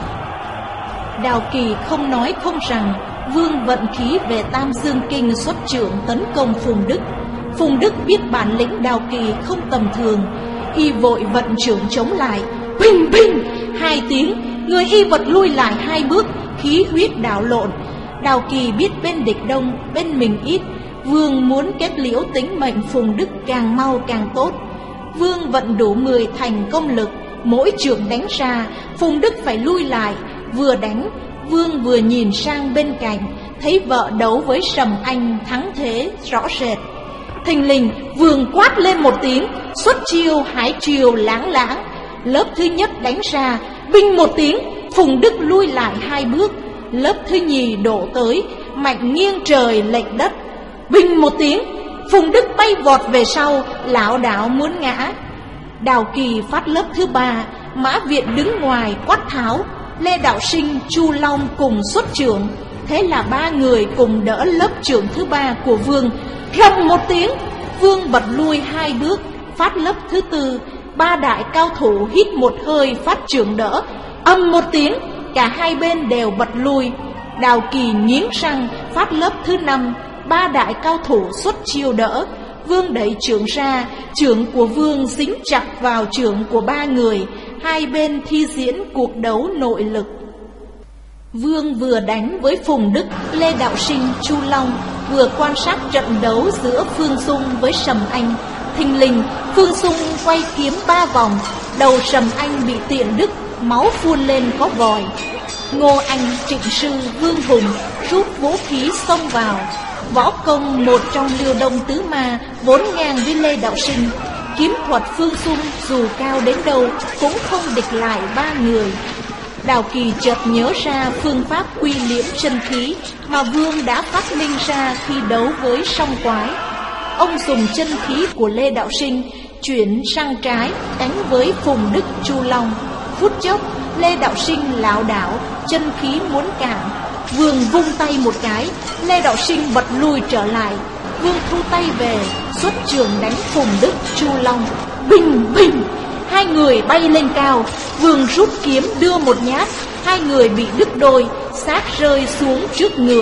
Đào Kỳ không nói không rằng, Vương vận khí về Tam Dương Kinh xuất chưởng tấn công Phùng Đức. Phùng Đức biết bản lĩnh Đào Kỳ không tầm thường, y vội vận chưởng chống lại. Bình bình hai tiếng, người y vật lui lại hai bước, khí huyết đảo lộn. Đào Kỳ biết bên địch đông, bên mình ít. Vương muốn kết liễu tính mệnh Phùng Đức càng mau càng tốt. Vương vận đủ mười thành công lực, mỗi chưởng đánh ra, Phùng Đức phải lui lại. Vừa đánh, Vương vừa nhìn sang bên cạnh, thấy vợ đấu với Sầm Anh thắng thế rõ rệt. Thình lình Vương quát lên một tiếng, xuất chiêu hải triều láng láng. Lớp thứ nhất đánh ra, binh một tiếng, Phùng Đức lui lại hai bước. Lớp thứ nhì đổ tới, mạnh nghiêng trời lệch đất. Binh một tiếng, Phùng Đức bay vọt về sau, lảo đảo muốn ngã. Đào Kỳ phát lớp thứ ba, Mã Viện đứng ngoài quát tháo. Lê Đạo Sinh, Chu Long cùng xuất chưởng. Thế là ba người cùng đỡ lớp chưởng thứ ba của Vương. Rầm một tiếng, Vương bật lui hai bước, phát lớp thứ tư. Ba đại cao thủ hít một hơi phát chưởng đỡ. Âm một tiếng, cả hai bên đều bật lui. Đào Kỳ nghiến răng phát lớp thứ năm. Ba đại cao thủ xuất chiêu đỡ. Vương đẩy chưởng ra, chưởng của Vương dính chặt vào chưởng của ba người. Hai bên thi diễn cuộc đấu nội lực. Vương vừa đánh với Phùng Đức, Lê Đạo Sinh, Chu Long, vừa quan sát trận đấu giữa Phương Dung với Sầm Anh. Thình lình, Phương Dung quay kiếm ba vòng, đầu Sầm Anh bị tiện đứt, máu phun lên có vòi. Ngô Anh, Trịnh Sư, Vương Hùng rút vũ khí xông vào. Võ công một trong Liêu Đông Tứ Ma vốn ngang với Lê Đạo Sinh. Kiếm thuật Phương Dung dù cao đến đâu cũng không địch lại ba người. Đào Kỳ chợt nhớ ra phương pháp quy liễm chân khí mà Vương đã phát minh ra khi đấu với song quái. Ông dùng chân khí của Lê Đạo Sinh chuyển sang trái đánh với Phùng Đức, Chu Long. Phút chốc, Lê Đạo Sinh lảo đảo, chân khí muốn cản. Vương vung tay một cái, Lê Đạo Sinh bật lui trở lại. Vương thu tay về, xuất trường đánh Phùng Đức, Chu Long. Bình bình, hai người bay lên cao. Vương rút kiếm đưa một nhát, hai người bị đứt đôi, xác rơi xuống trước ngựa.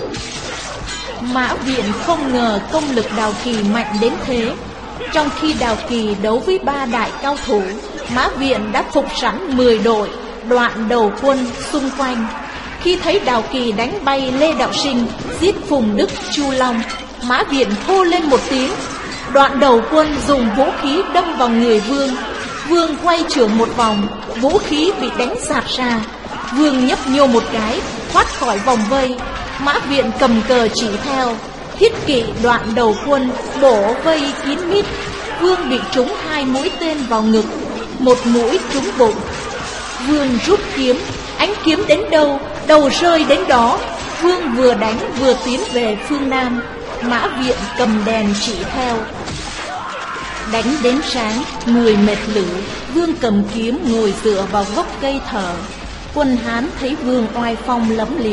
Mã Viện không ngờ công lực Đào Kỳ mạnh đến thế. Trong khi Đào Kỳ đấu với ba đại cao thủ, Mã Viện đã phục sẵn mười đội, đoạn đầu quân xung quanh. Khi thấy Đào Kỳ đánh bay Lê Đạo Sinh, giết Phùng Đức, Chu Long, Mã Viện hô lên một tiếng. Đoạn đầu quân dùng vũ khí đâm vào người Vương. Vương quay trưởng một vòng, vũ khí bị đánh sạt ra. Vương nhấp nhô một cái, thoát khỏi vòng vây. Mã Viện cầm cờ chỉ theo. Thiết kỵ đoạn đầu quân bổ vây kín mít. Vương bị trúng hai mũi tên vào ngực, một mũi trúng bụng. Vương rút kiếm, ánh kiếm đến đâu, đầu rơi đến đó. Vương vừa đánh vừa tiến về phương Nam. Mã Viện cầm đèn chỉ theo. Đánh đến sáng, người mệt lử, Vương cầm kiếm ngồi dựa vào gốc cây thở. Quân Hán thấy Vương oai phong lẫm liệt,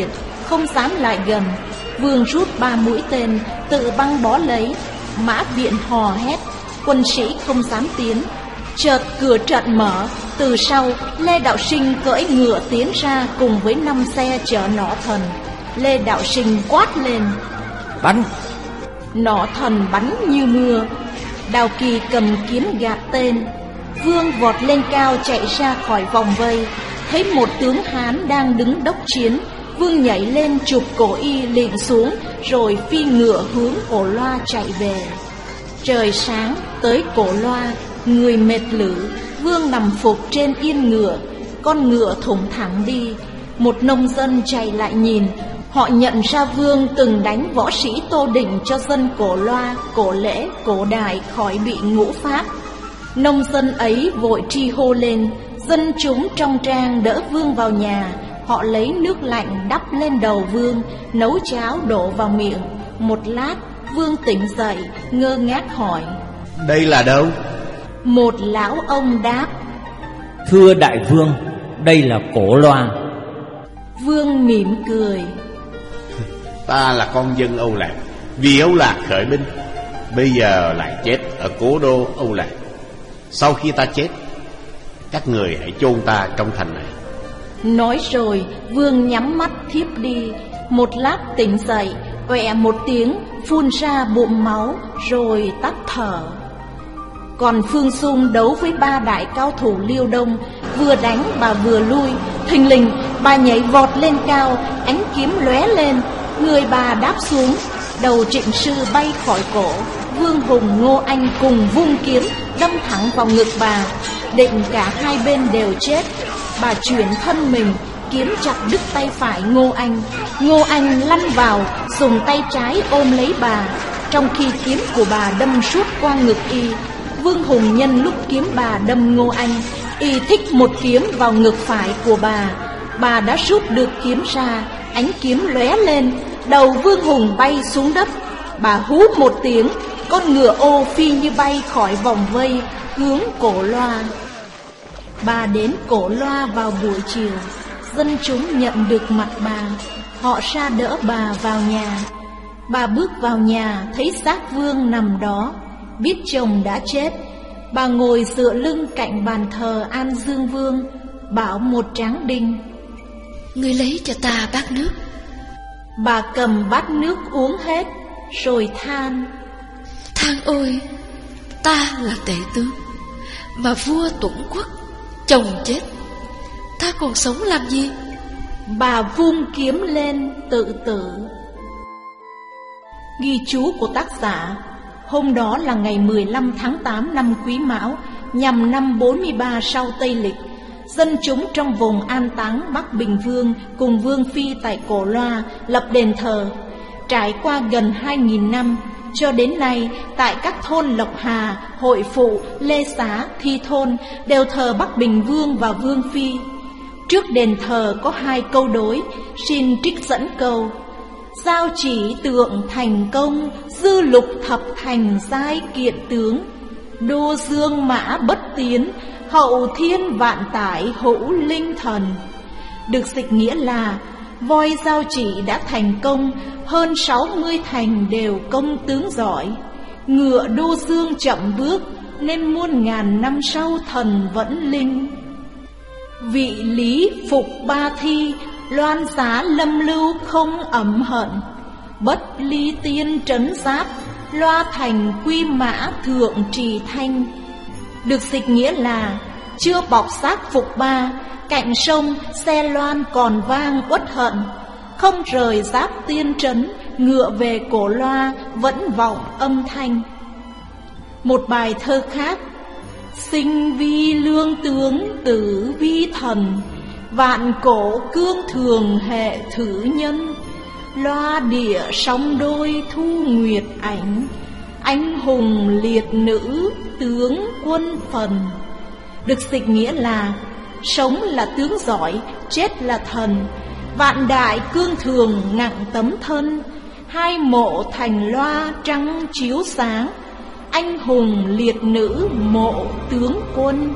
không dám lại gần. Vương rút ba mũi tên, tự băng bó lấy. Mã viện hò hét, quân sĩ không dám tiến. Chợt cửa trận mở, từ sau Lê Đạo Sinh cưỡi ngựa tiến ra cùng với năm xe chở nỏ thần. Lê Đạo Sinh quát lên: bắn! Nỏ thần bắn như mưa. Đào Kỳ cầm kiếm gạt tên. Vương vọt lên cao chạy ra khỏi vòng vây. Thấy một tướng Hán đang đứng đốc chiến, Vương nhảy lên chụp cổ y lịnh xuống, rồi phi ngựa hướng Cổ Loa chạy về. Trời sáng tới Cổ Loa, người mệt lử, Vương nằm phục trên yên ngựa. Con ngựa thủng thẳng đi. Một nông dân chạy lại nhìn. Họ nhận ra Vương từng đánh võ sĩ Tô Định cho dân Cổ Loa, Cổ Lễ, Cổ Đài khỏi bị ngũ pháp. Nông dân ấy vội tri hô lên. Dân chúng trong trang đỡ Vương vào nhà. Họ lấy nước lạnh đắp lên đầu Vương, nấu cháo đổ vào miệng. Một lát Vương tỉnh dậy, ngơ ngác hỏi: đây là đâu? Một lão ông đáp: thưa đại vương, đây là Cổ Loa. Vương mỉm cười: ta là con dân Âu Lạc, vì Âu Lạc khởi binh, bây giờ lại chết ở cố đô Âu Lạc. Sau khi ta chết, các người hãy chôn ta trong thành này. Nói rồi Vương nhắm mắt thiếp đi. Một lát tỉnh dậy, ọe một tiếng, phun ra bụng máu, rồi tắt thở. Còn Phương Dung đấu với ba đại cao thủ Liêu Đông, vừa đánh bà vừa lui. Thình lình bà nhảy vọt lên cao, ánh kiếm lóe lên, người bà đáp xuống. Đầu Trịnh Sư bay khỏi cổ. Vương Hùng, Ngô Anh cùng vung kiếm đâm thẳng vào ngực bà. Định cả hai bên đều chết. Bà chuyển thân mình, kiếm chặt đứt tay phải Ngô Anh. Ngô Anh lăn vào, dùng tay trái ôm lấy bà, trong khi kiếm của bà đâm suốt qua ngực y. Vương Hùng nhân lúc kiếm bà đâm Ngô Anh, y thích một kiếm vào ngực phải của bà. Bà đã rút được kiếm ra, ánh kiếm lóe lên, đầu Vương Hùng bay xuống đất. Bà hú một tiếng, con ngựa ô phi như bay khỏi vòng vây, hướng Cổ Loa. Bà đến Cổ Loa vào buổi chiều. Dân chúng nhận được mặt bà, họ ra đỡ bà vào nhà. Bà bước vào nhà, thấy xác Vương nằm đó. Biết chồng đã chết, bà ngồi dựa lưng cạnh bàn thờ An Dương Vương, bảo một Tráng Đinh: ngươi lấy cho ta bát nước. Bà cầm bát nước uống hết, rồi than: than ôi, ta là tể tướng, mà vua tuẫn quốc, chồng chết, ta còn sống làm gì? Bà vung kiếm lên tự tử. Ghi chú của tác giả: hôm đó là ngày mười lăm tháng tám năm Quý Mão, nhằm năm bốn mươi ba sau Tây Lịch. Dân chúng trong vùng an táng Bắc Bình Vương cùng Vương Phi tại Cổ Loa lập đền thờ. Trải qua gần hai nghìn năm, cho đến nay tại các thôn Lộc Hà, Hội Phụ, Lê Xá, Thi Thôn đều thờ Bắc Bình Vương và Vương Phi. Trước đền thờ có hai câu đối, xin trích dẫn câu: giao chỉ tượng thành công, dư lục thập thành giai kiện tướng. Đô dương mã bất tiến, hậu thiên vạn tải hữu linh thần. Được dịch nghĩa là voi giao chỉ đã thành công, hơn sáu mươi thành đều công tướng giỏi. Ngựa đô dương chậm bước, nên muôn ngàn năm sau thần vẫn linh. Vị lý phục ba thi, loan giá lâm lưu không ẩm hận. Bất ly tiên trấn giáp, loa thành quy mã thượng trì thanh. Được dịch nghĩa là chưa bọc xác Phục Ba, cạnh sông xe loan còn vang uất hận. Không rời giáp tiên trấn, ngựa về Cổ Loa vẫn vọng âm thanh. Một bài thơ khác: sinh vi lương tướng, tử vi thần, vạn cổ cương thường hệ thử nhân. Loa địa song đôi thu nguyệt ảnh, anh hùng liệt nữ tướng quân phần. Được dịch nghĩa là sống là tướng giỏi, chết là thần. Vạn đại cương thường nặng tấm thân, hai mộ thành loa trăng chiếu sáng. Anh hùng liệt nữ mộ tướng quân.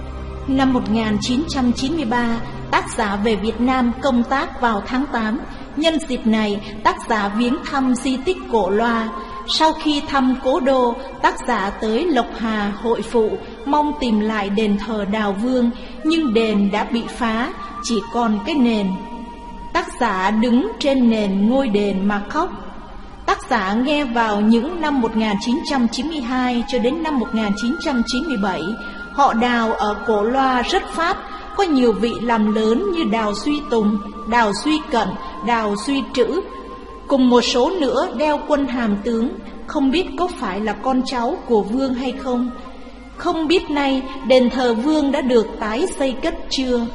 Năm một nghìn chín trăm chín mươi ba, tác giả về Việt Nam công tác vào tháng tám. Nhân dịp này, tác giả viếng thăm di tích Cổ Loa. Sau khi thăm cố đô, tác giả tới Lộc Hà hội phụ, mong tìm lại đền thờ Đào Vương, nhưng đền đã bị phá, chỉ còn cái nền. Tác giả đứng trên nền ngôi đền mà khóc. Tác giả nghe vào những năm một nghìn chín trăm chín mươi hai cho đến năm một nghìn chín trăm chín mươi bảy, họ Đào ở Cổ Loa rất phát, có nhiều vị làm lớn như Đào Suy Tùng, Đào Suy Cận, Đào Suy Trữ, cùng một số nữa đeo quân hàm tướng, không biết có phải là con cháu của vương hay không. Không biết nay đền thờ vương đã được tái xây cất chưa.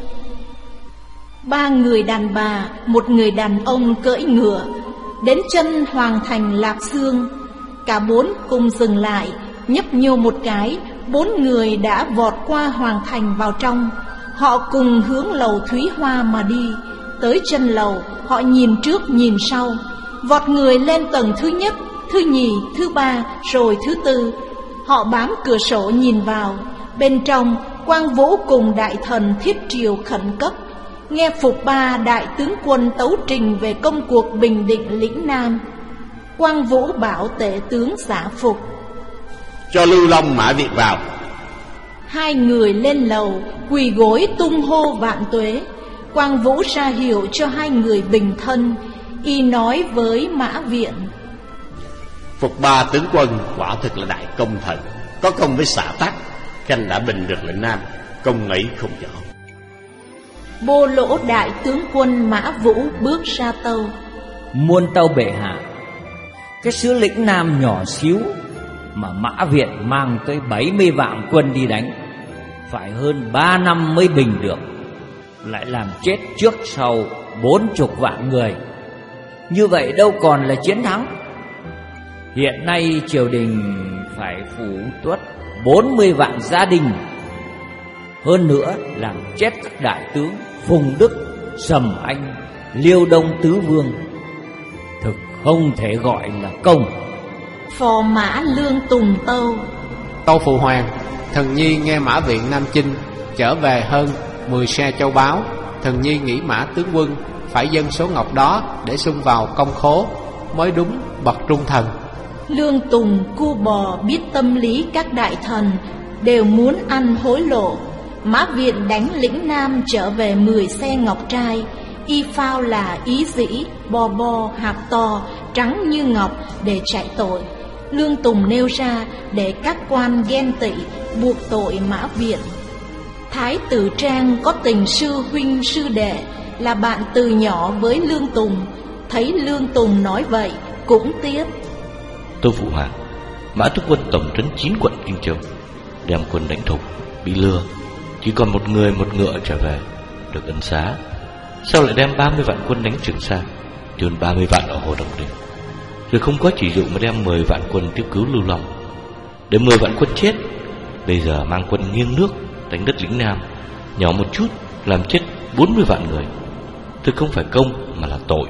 Ba người đàn bà, một người đàn ông cưỡi ngựa đến chân Hoàng Thành Lạc Dương. Cả bốn cùng dừng lại, nhấp nhô một cái, bốn người đã vọt qua Hoàng Thành vào trong. Họ cùng hướng lầu Thúy Hoa mà đi. Tới chân lầu, họ nhìn trước nhìn sau, vọt người lên tầng thứ nhất, thứ nhì, thứ ba, rồi thứ tư. Họ bám cửa sổ nhìn vào. Bên trong, Quang Vũ cùng đại thần thiết triều khẩn cấp, nghe Phục Ba đại tướng quân tấu trình về công cuộc bình định lĩnh Nam. Quang Vũ bảo tể tướng Giả Phục: cho Lưu Long Mã Viện vào. Hai người lên lầu, quỳ gối tung hô vạn tuế. Quang Vũ ra hiệu cho hai người bình thân. Y nói với Mã Viện: Phục Ba tướng quân quả thực là đại công thần, có công với xã Tắc, khanh đã bình được lĩnh Nam, công ấy không nhỏ. Bô Lỗ đại tướng quân Mã Vũ bước ra tâu: muôn tâu bệ hạ, cái xứ lĩnh Nam nhỏ xíu mà Mã Viện mang tới bảy mươi vạn quân đi đánh, phải hơn ba năm mới bình được, lại làm chết trước sau bốn chục vạn người. Như vậy đâu còn là chiến thắng. Hiện nay triều đình phải phủ tuất bốn mươi vạn gia đình, hơn nữa làm chết các đại tướng Phùng Đức, Sầm Anh, Liêu Đông tứ vương, thực không thể gọi là công. Phò Mã Lương Tùng tâu: Tâu phụ hoàng, thần nhi nghe Mã Viện Nam chinh trở về hơn mười xe châu báu. Thần nhi nghĩ Mã tướng quân phải dâng số ngọc đó để xung vào công khố mới đúng bậc trung thần. Lương Tùng cu bò biết tâm lý các đại thần đều muốn ăn hối lộ. Mã Viện đánh lĩnh Nam trở về mười xe ngọc trai, y phao là ý dĩ, bò bò, hạt to, trắng như ngọc để chạy tội. Lương Tùng nêu ra để các quan ghen tị buộc tội Mã Viện. Thái tử Trang có tình sư huynh sư đệ, là bạn từ nhỏ với Lương Tùng. Thấy Lương Tùng nói vậy cũng tiếp: Tâu phụ hoàng, Mã tướng quân tổng trấn chín quận Kinh Châu, đem quân đánh thục, bị lừa, chỉ còn một người một ngựa trở về, được ân xá. Sao lại đem ba mươi vạn quân đánh Trường Sa, hơn ba mươi vạn ở Hồ Đồng Đình, rồi không có chỉ dụ mà đem mười vạn quân tiếp cứu Lưu Long. Để mười vạn quân chết, bây giờ mang quân nghiêng nước đánh đất lĩnh Nam, nhỏ một chút làm chết bốn mươi vạn người, thực không phải công mà là tội.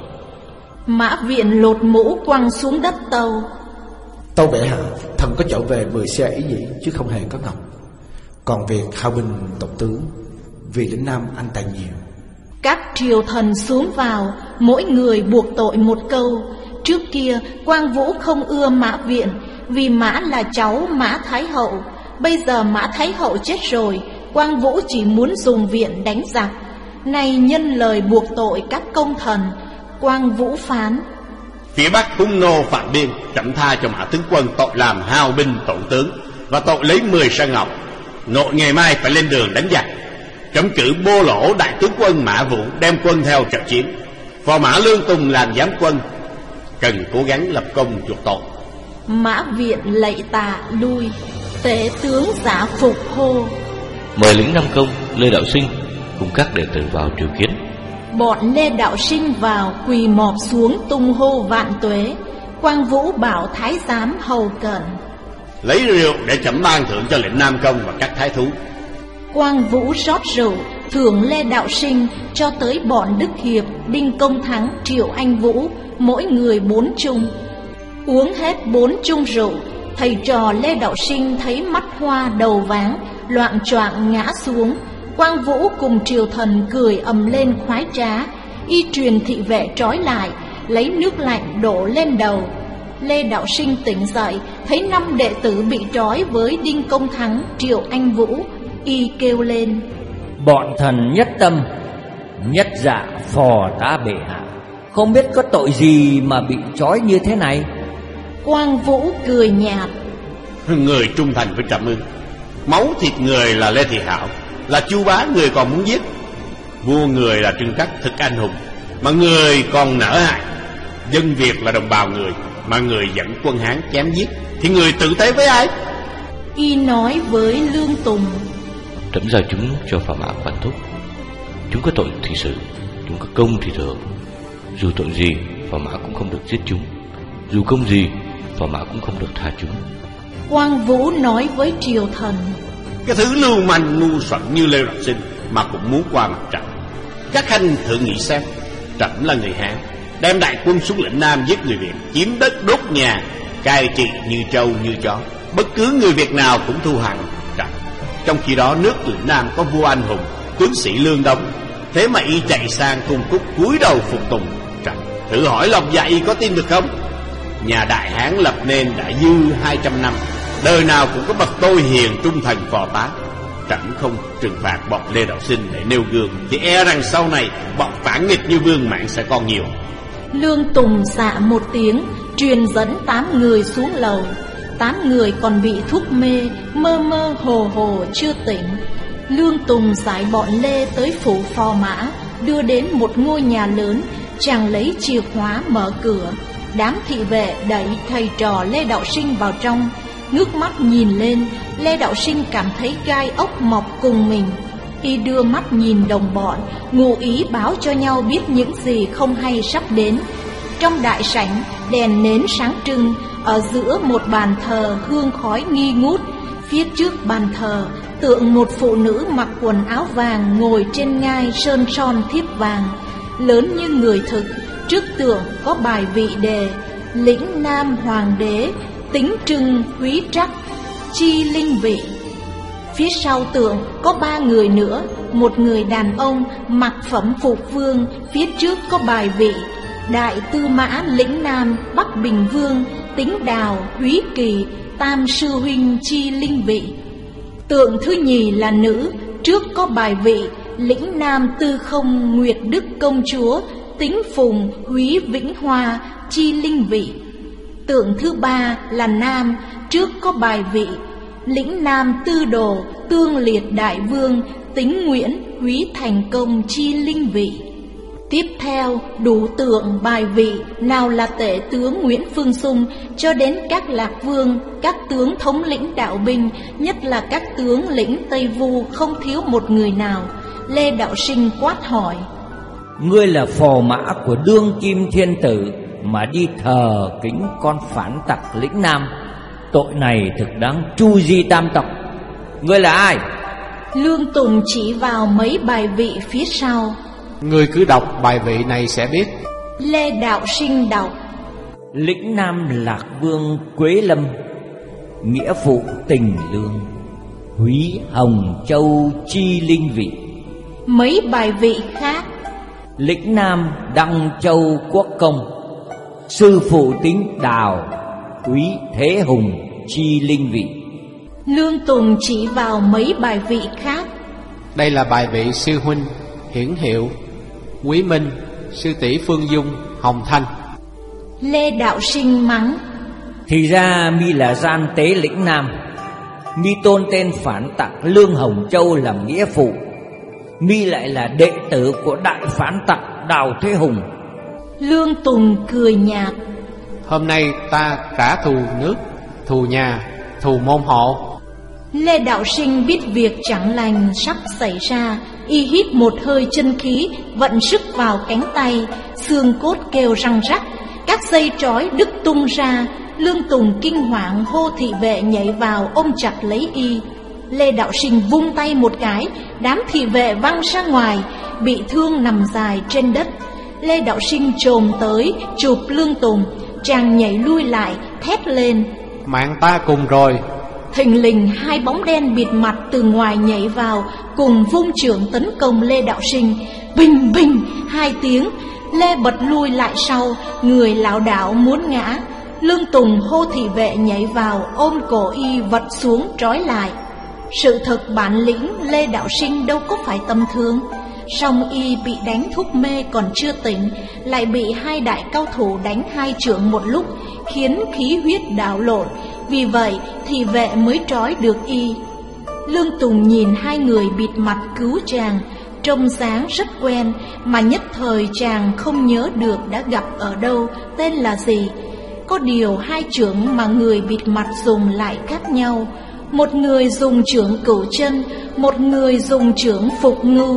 Mã Viện lột mũ quăng xuống đất tâu: Tâu bệ hạ, thần có trở về mười xe ý dĩ chứ không hề có ngọc. Còn việc hao binh tộc tướng, vì lĩnh Nam anh tài nhiều. Các triều thần xuống vào, mỗi người buộc tội một câu. Trước kia Quang Vũ không ưa Mã Viện, vì Mã là cháu Mã Thái Hậu. Bây giờ Mã Thái Hậu chết rồi, Quang Vũ chỉ muốn dùng Viện đánh giặc. Nay nhân lời buộc tội các công thần, Quang Vũ phán: phía Bắc hung nô phạm biên, trẫm tha cho Mã tướng quân tội làm hao binh tổn tướng và tội lấy mười sa ngọc. Nội ngày mai phải lên đường đánh giặc. Trẫm cử Bô Lỗ đại tướng quân Mã Vũ đem quân theo trợ chiến. Phò Mã Lương Tùng làm giám quân, cần cố gắng lập công chuộc tội. Mã Viện lạy tạ lui. Tể tướng Giả Phục hô: mời lĩnh Nam Công Lê Đạo Sinh cùng các đệ tử vào triều kiến. Bọn Lê Đạo Sinh vào quỳ mọp xuống tung hô vạn tuế. Quang Vũ bảo thái giám hầu cận: lấy rượu để trẫm ban thưởng cho lĩnh Nam Công và các thái thú. Quang Vũ rót rượu thưởng Lê Đạo Sinh, cho tới bọn Đức Hiệp, Đinh Công Thắng, Triệu Anh Vũ, mỗi người bốn chung. Uống hết bốn chung rượu, thầy trò Lê Đạo Sinh thấy mắt hoa đầu váng, loạng choạng ngã xuống. Quang Vũ cùng triều thần cười ầm lên khoái trá. y truyền thị vệ trói lại, lấy nước lạnh đổ lên đầu. Lê Đạo Sinh tỉnh dậy, thấy năm đệ tử bị trói với Đinh Công Thắng, Triệu Anh Vũ, y kêu lên: Bọn thần nhất tâm, nhất dạ phò tá bệ hạ, không biết có tội gì mà bị trói như thế này. Quang Vũ cười nhạt: Người trung thành với Trẫm ư? Máu thịt người là Lê Thị Hảo, là Chu Bá người còn muốn giết. Vua người là Trưng Trắc thực anh hùng, mà người còn nỡ hại. Dân Việt là đồng bào người, mà người dẫn quân Hán chém giết, thì người tử tế với ai? Y nói với Lương Tùng: Trẫm giao chúng cho Phò Mã quản thúc. Chúng có tội thì xử, chúng có công thì thưởng. Dù tội gì, Phò Mã cũng không được giết chúng. Dù công gì, Phò Mã cũng không được tha chúng. Quang Vũ nói với Triều Thần: Cái thứ lưu manh ngu xuẩn như Lê Đạo Sinh mà cũng muốn qua mặt Trẫm. Các khanh thử nghĩ xem, Trẫm là người Hán, đem đại quân xuống lĩnh Nam giết người Việt, chiếm đất đốt nhà, cai trị như trâu như chó, bất cứ người Việt nào cũng thu hàng Trẫm. Trong khi đó nước lĩnh Nam có vua anh hùng, tướng sĩ lương đống, thế mà y chạy sang cung cúc cúi đầu phục tùng Trẫm. Thử hỏi lòng dạ y có tin được không? Nhà Đại Hán lập nên đã dư hai trăm năm, đời nào cũng có bậc tôi hiền trung thành phò tá. Trẫm không trừng phạt bọn Lê Đạo Sinh để nêu gương, thì e rằng sau này bọn phản nghịch như Vương Mãng sẽ còn nhiều. Lương Tùng dạ một tiếng, truyền dẫn tám người xuống lầu. Tám người còn bị thuốc mê, mơ mơ hồ hồ chưa tỉnh. Lương Tùng giải bọn Lê tới phủ Phò Mã, đưa đến một ngôi nhà lớn. Chàng lấy chìa khóa mở cửa. Đám thị vệ đẩy thầy trò Lê Đạo Sinh vào trong. Ngước mắt nhìn lên, Lê Đạo Sinh cảm thấy gai ốc mọc cùng mình. Y đưa mắt nhìn đồng bọn, ngụ ý báo cho nhau biết những gì không hay sắp đến. Trong đại sảnh, đèn nến sáng trưng, ở giữa một bàn thờ hương khói nghi ngút. Phía trước bàn thờ, tượng một phụ nữ mặc quần áo vàng ngồi trên ngai sơn son thiếp vàng, lớn như người thực. Trước tượng có bài vị đề: Lĩnh Nam Hoàng đế, Tính Trưng Húy Trắc, Chi Linh Vị. Phía sau tượng có ba người nữa, một người đàn ông mặc phẩm phục vương, phía trước có bài vị: Đại Tư Mã Lĩnh Nam, Bắc Bình Vương, Tính Đào Húy Kỳ, Tam Sư Huynh Chi Linh Vị. Tượng thứ nhì là nữ, trước có bài vị: Lĩnh Nam Tư Không Nguyệt Đức Công Chúa, Tính Phùng Húy Vĩnh Hoa, Chi Linh Vị. Tượng thứ ba là nam, trước có bài vị: Lĩnh Nam Tư Đồ Tương Liệt Đại Vương, Tính Nguyễn Húy Thành Công, Chi Linh Vị. Tiếp theo đủ tượng bài vị, nào là tể tướng Nguyễn Phương Sung, cho đến các lạc vương, các tướng thống lĩnh đạo binh, nhất là các tướng lĩnh Tây Vu, không thiếu một người nào. Lê Đạo Sinh quát hỏi: Ngươi là phò mã của đương kim thiên tử mà đi thờ kính con phản tặc lĩnh Nam, tội này thực đáng tru di tam tộc. Ngươi là ai? Lương Tùng chỉ vào mấy bài vị phía sau. Ngươi cứ đọc bài vị này sẽ biết. Lê Đạo Sinh đọc: Lĩnh Nam Lạc Vương Quế Lâm, nghĩa phụ Tình Lương, Húy Hồng Châu Chi Linh Vị. Mấy bài vị khác: Lĩnh Nam Đăng Châu Quốc Công, sư phụ Tính Đào, Húy Thế Hùng Chi Linh Vị. Lương Tùng chỉ vào mấy bài vị khác. Đây là bài vị sư huynh Hiển Hiệu, Quý Minh, sư tỷ Phương Dung, Hồng Thanh. Lê Đạo Sinh mắng: Thì ra mi là gian tế lĩnh Nam, mi tôn tên phản tặc Lương Hồng Châu làm nghĩa phụ, mi lại là đệ tử của đại phản tặc Đào Thế Hùng. Lương Tùng cười nhạt: Hôm nay ta trả thù nước, thù nhà, thù môn hộ. Lê Đạo Sinh biết việc chẳng lành sắp xảy ra, y hít một hơi chân khí, vận sức vào cánh tay, xương cốt kêu răng rắc, các dây trói đứt tung ra. Lương Tùng kinh hoàng hô thị vệ nhảy vào ôm chặt lấy y. Lê Đạo Sinh vung tay một cái, đám thị vệ văng ra ngoài, bị thương nằm dài trên đất. Lê Đạo Sinh chồm tới chụp Lương Tùng, chàng nhảy lui lại thét lên: Mạng ta cùng rồi. thình lình hai bóng đen bịt mặt từ ngoài nhảy vào, cùng vung chưởng tấn công Lê Đạo Sinh. Bình bình hai tiếng, Lê bật lui lại sau, người lảo đảo muốn ngã. Lương Tùng hô thị vệ nhảy vào, ôm cổ y vật xuống trói lại. Sự thật bản lĩnh Lê Đạo Sinh đâu có phải tầm thường, song y bị đánh thuốc mê còn chưa tỉnh, lại bị hai đại cao thủ đánh hai chưởng một lúc, khiến khí huyết đảo lộn. Vì vậy thị vệ mới trói được y. Lương Tùng nhìn hai người bịt mặt cứu chàng, trông dáng rất quen, mà nhất thời chàng không nhớ được đã gặp ở đâu, tên là gì. Có điều hai chưởng mà người bịt mặt dùng lại khác nhau. Một người dùng chưởng cửu chân, một người dùng chưởng phục ngưu.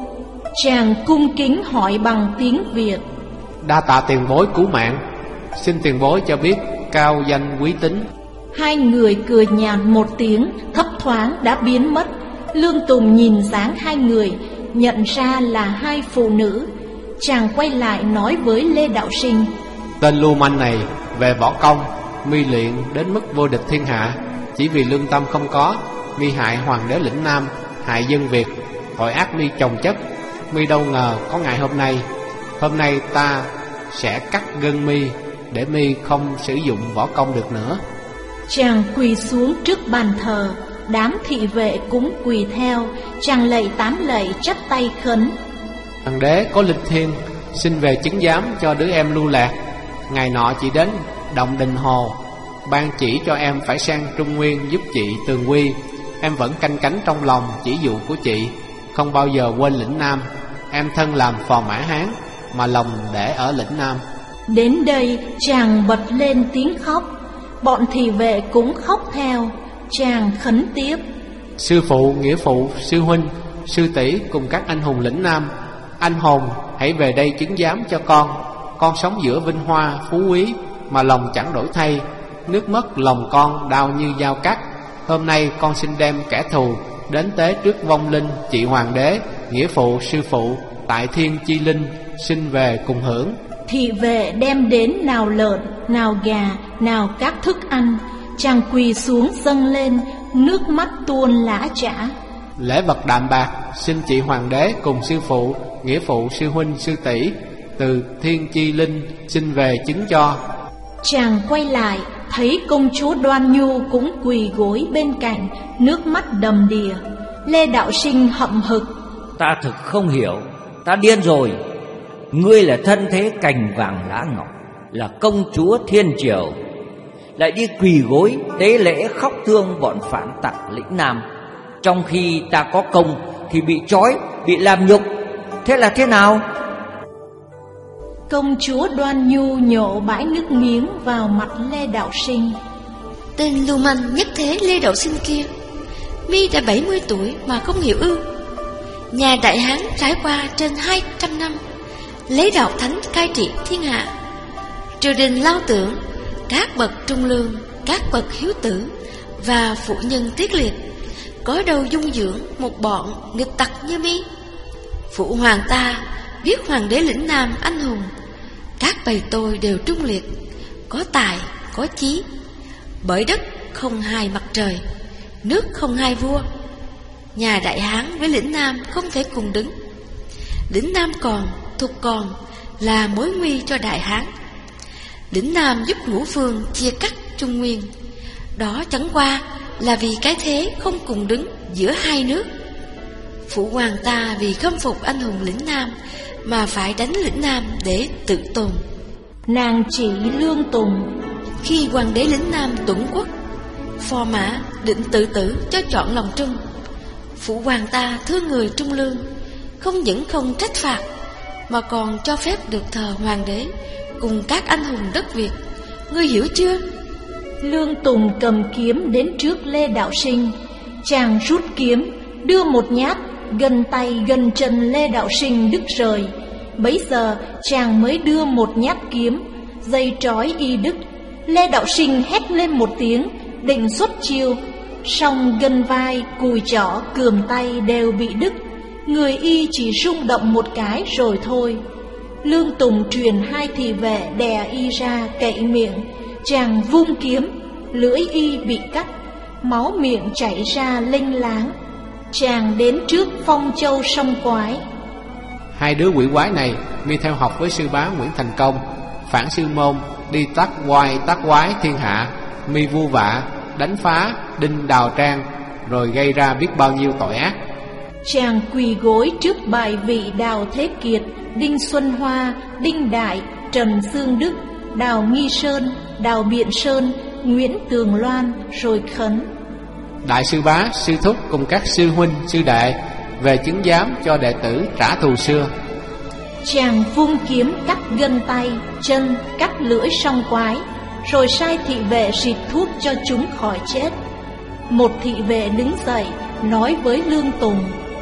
Chàng cung kính hỏi bằng tiếng Việt: Đa tạ tiền bối cứu mạng, xin tiền bối cho biết cao danh quý tính. Hai người cười nhạt một tiếng, thấp thoáng đã biến mất. Lương Tùng nhìn dáng hai người, nhận ra là hai phụ nữ. Chàng quay lại nói với Lê Đạo Sinh: Tên lưu manh này về võ công mi luyện đến mức vô địch thiên hạ, chỉ vì lương tâm không có, mi hại hoàng đế lĩnh Nam, hại dân Việt, tội ác mi chồng chất. Mi đâu ngờ có ngày hôm nay. Hôm nay ta sẽ cắt gân mi, để mi không sử dụng võ công được nữa. Chàng quỳ xuống trước bàn thờ, đám thị vệ cũng quỳ theo. Chàng lạy tám lạy chắp tay khấn: Hoàng đế có linh thiêng, xin về chứng giám cho đứa em lưu lạc. Ngày nọ chị đến động Đình Hồ, ban chỉ cho em phải sang Trung Nguyên giúp chị tường quy. Em vẫn canh cánh trong lòng chỉ dụ của chị, không bao giờ quên lĩnh Nam. Em thân làm phò mã Hán, mà lòng để ở lĩnh Nam. Đến đây chàng bật lên tiếng khóc. Bọn thị vệ cũng khóc theo. Chàng khấn tiếp: Sư phụ, nghĩa phụ, sư huynh, sư tỷ cùng các anh hùng lĩnh Nam, anh hồn hãy về đây chứng giám cho con. Con sống giữa vinh hoa, phú quý, mà lòng chẳng đổi thay. Nước mất lòng con đau như dao cắt. Hôm nay con xin đem kẻ thù đến tế trước vong linh chị hoàng đế, nghĩa phụ, sư phụ tại thiên chi linh, xin về cùng hưởng. Thị vệ đem đến nào lợn, nào gà, nào các thức ăn. Chàng quỳ xuống dâng lên, nước mắt tuôn lã chã. Lễ vật đạm bạc xin chị hoàng đế cùng sư phụ, nghĩa phụ, sư huynh, sư tỷ từ thiên chi linh xin về chứng cho. Chàng quay lại thấy công chúa Đoan Nhu cũng quỳ gối bên cạnh, nước mắt đầm đìa. Lê Đạo Sinh hậm hực: Ta thực không hiểu, ta điên rồi. Ngươi là thân thế cành vàng lá ngọc, là công chúa thiên triều, lại đi quỳ gối tế lễ khóc thương bọn phản tặc lĩnh Nam, trong khi ta có công thì bị trói, bị làm nhục. Thế là thế nào? Công chúa Đoan Nhu nhổ bãi nước miếng vào mặt Lê Đạo Sinh. Tên lưu manh nhất thế Lê Đạo Sinh kia, mi đã bảy mươi tuổi mà không hiểu ư? Nhà Đại Hán trải qua trên hai trăm năm, lấy đạo thánh cai trị thiên hạ. Triều đình lao tưởng, các bậc trung lương, các bậc hiếu tử và phụ nhân tiết liệt, có đâu dung dưỡng một bọn nghịch tặc như mi. Phụ hoàng ta biết hoàng đế lĩnh Nam anh hùng, các bầy tôi đều trung liệt, có tài, có chí. Bởi đất không hai mặt trời, nước không hai vua. Nhà Đại Hán với lĩnh Nam không thể cùng đứng. Lĩnh Nam còn, thuộc còn là mối nguy cho Đại Hán. Lĩnh Nam giúp Ngũ Phương chia cắt Trung Nguyên, đó chẳng qua là vì cái thế không cùng đứng giữa hai nước. Phụ hoàng ta vì khâm phục anh hùng lĩnh Nam mà phải đánh lĩnh Nam để tự tồn. Nàng chỉ Lương Tùng: Khi hoàng đế lĩnh Nam tuẫn quốc, phò mã định tự tử cho chọn lòng trung. Phụ hoàng ta thương người trung lương, không những không trách phạt, mà còn cho phép được thờ hoàng đế cùng các anh hùng đất Việt. Ngươi hiểu chưa? Lương Tùng cầm kiếm đến trước Lê Đạo Sinh. Chàng rút kiếm, đưa một nhát, gần tay gần chân Lê Đạo Sinh đứt rời. Bấy giờ chàng mới đưa một nhát kiếm, dây trói y đứt. Lê Đạo Sinh hét lên một tiếng, định xuất chiêu, song gân vai, cùi chỏ, cườm tay đều bị đứt. Người y chỉ rung động một cái rồi thôi. Lương Tùng truyền hai thị vệ đè y ra cậy miệng. Chàng vung kiếm, lưỡi y bị cắt, máu miệng chảy ra lênh láng. Chàng đến trước Phong Châu sông Quái. Hai đứa quỷ quái này mi theo học với sư bá Nguyễn Thành Công, phản sư môn, đi tác oai tác quái thiên hạ, mi vu vạ, đánh phá Đinh Đào Trang, rồi gây ra biết bao nhiêu tội ác. Chàng quỳ gối trước bài vị Đào Thế Kiệt, Đinh Xuân Hoa, Đinh Đại, Trần Dương Đức, Đào Nghi Sơn, Đào Biện Sơn, Nguyễn Tường Loan, rồi khấn: Đại sư bá, sư thúc cùng các sư huynh, sư đệ về chứng giám cho đệ tử trả thù xưa. Chàng vung kiếm cắt gân tay, chân, cắt lưỡi song quái, rồi sai thị vệ xịt thuốc cho chúng khỏi chết. Một thị vệ đứng dậy nói với Lương Tùng: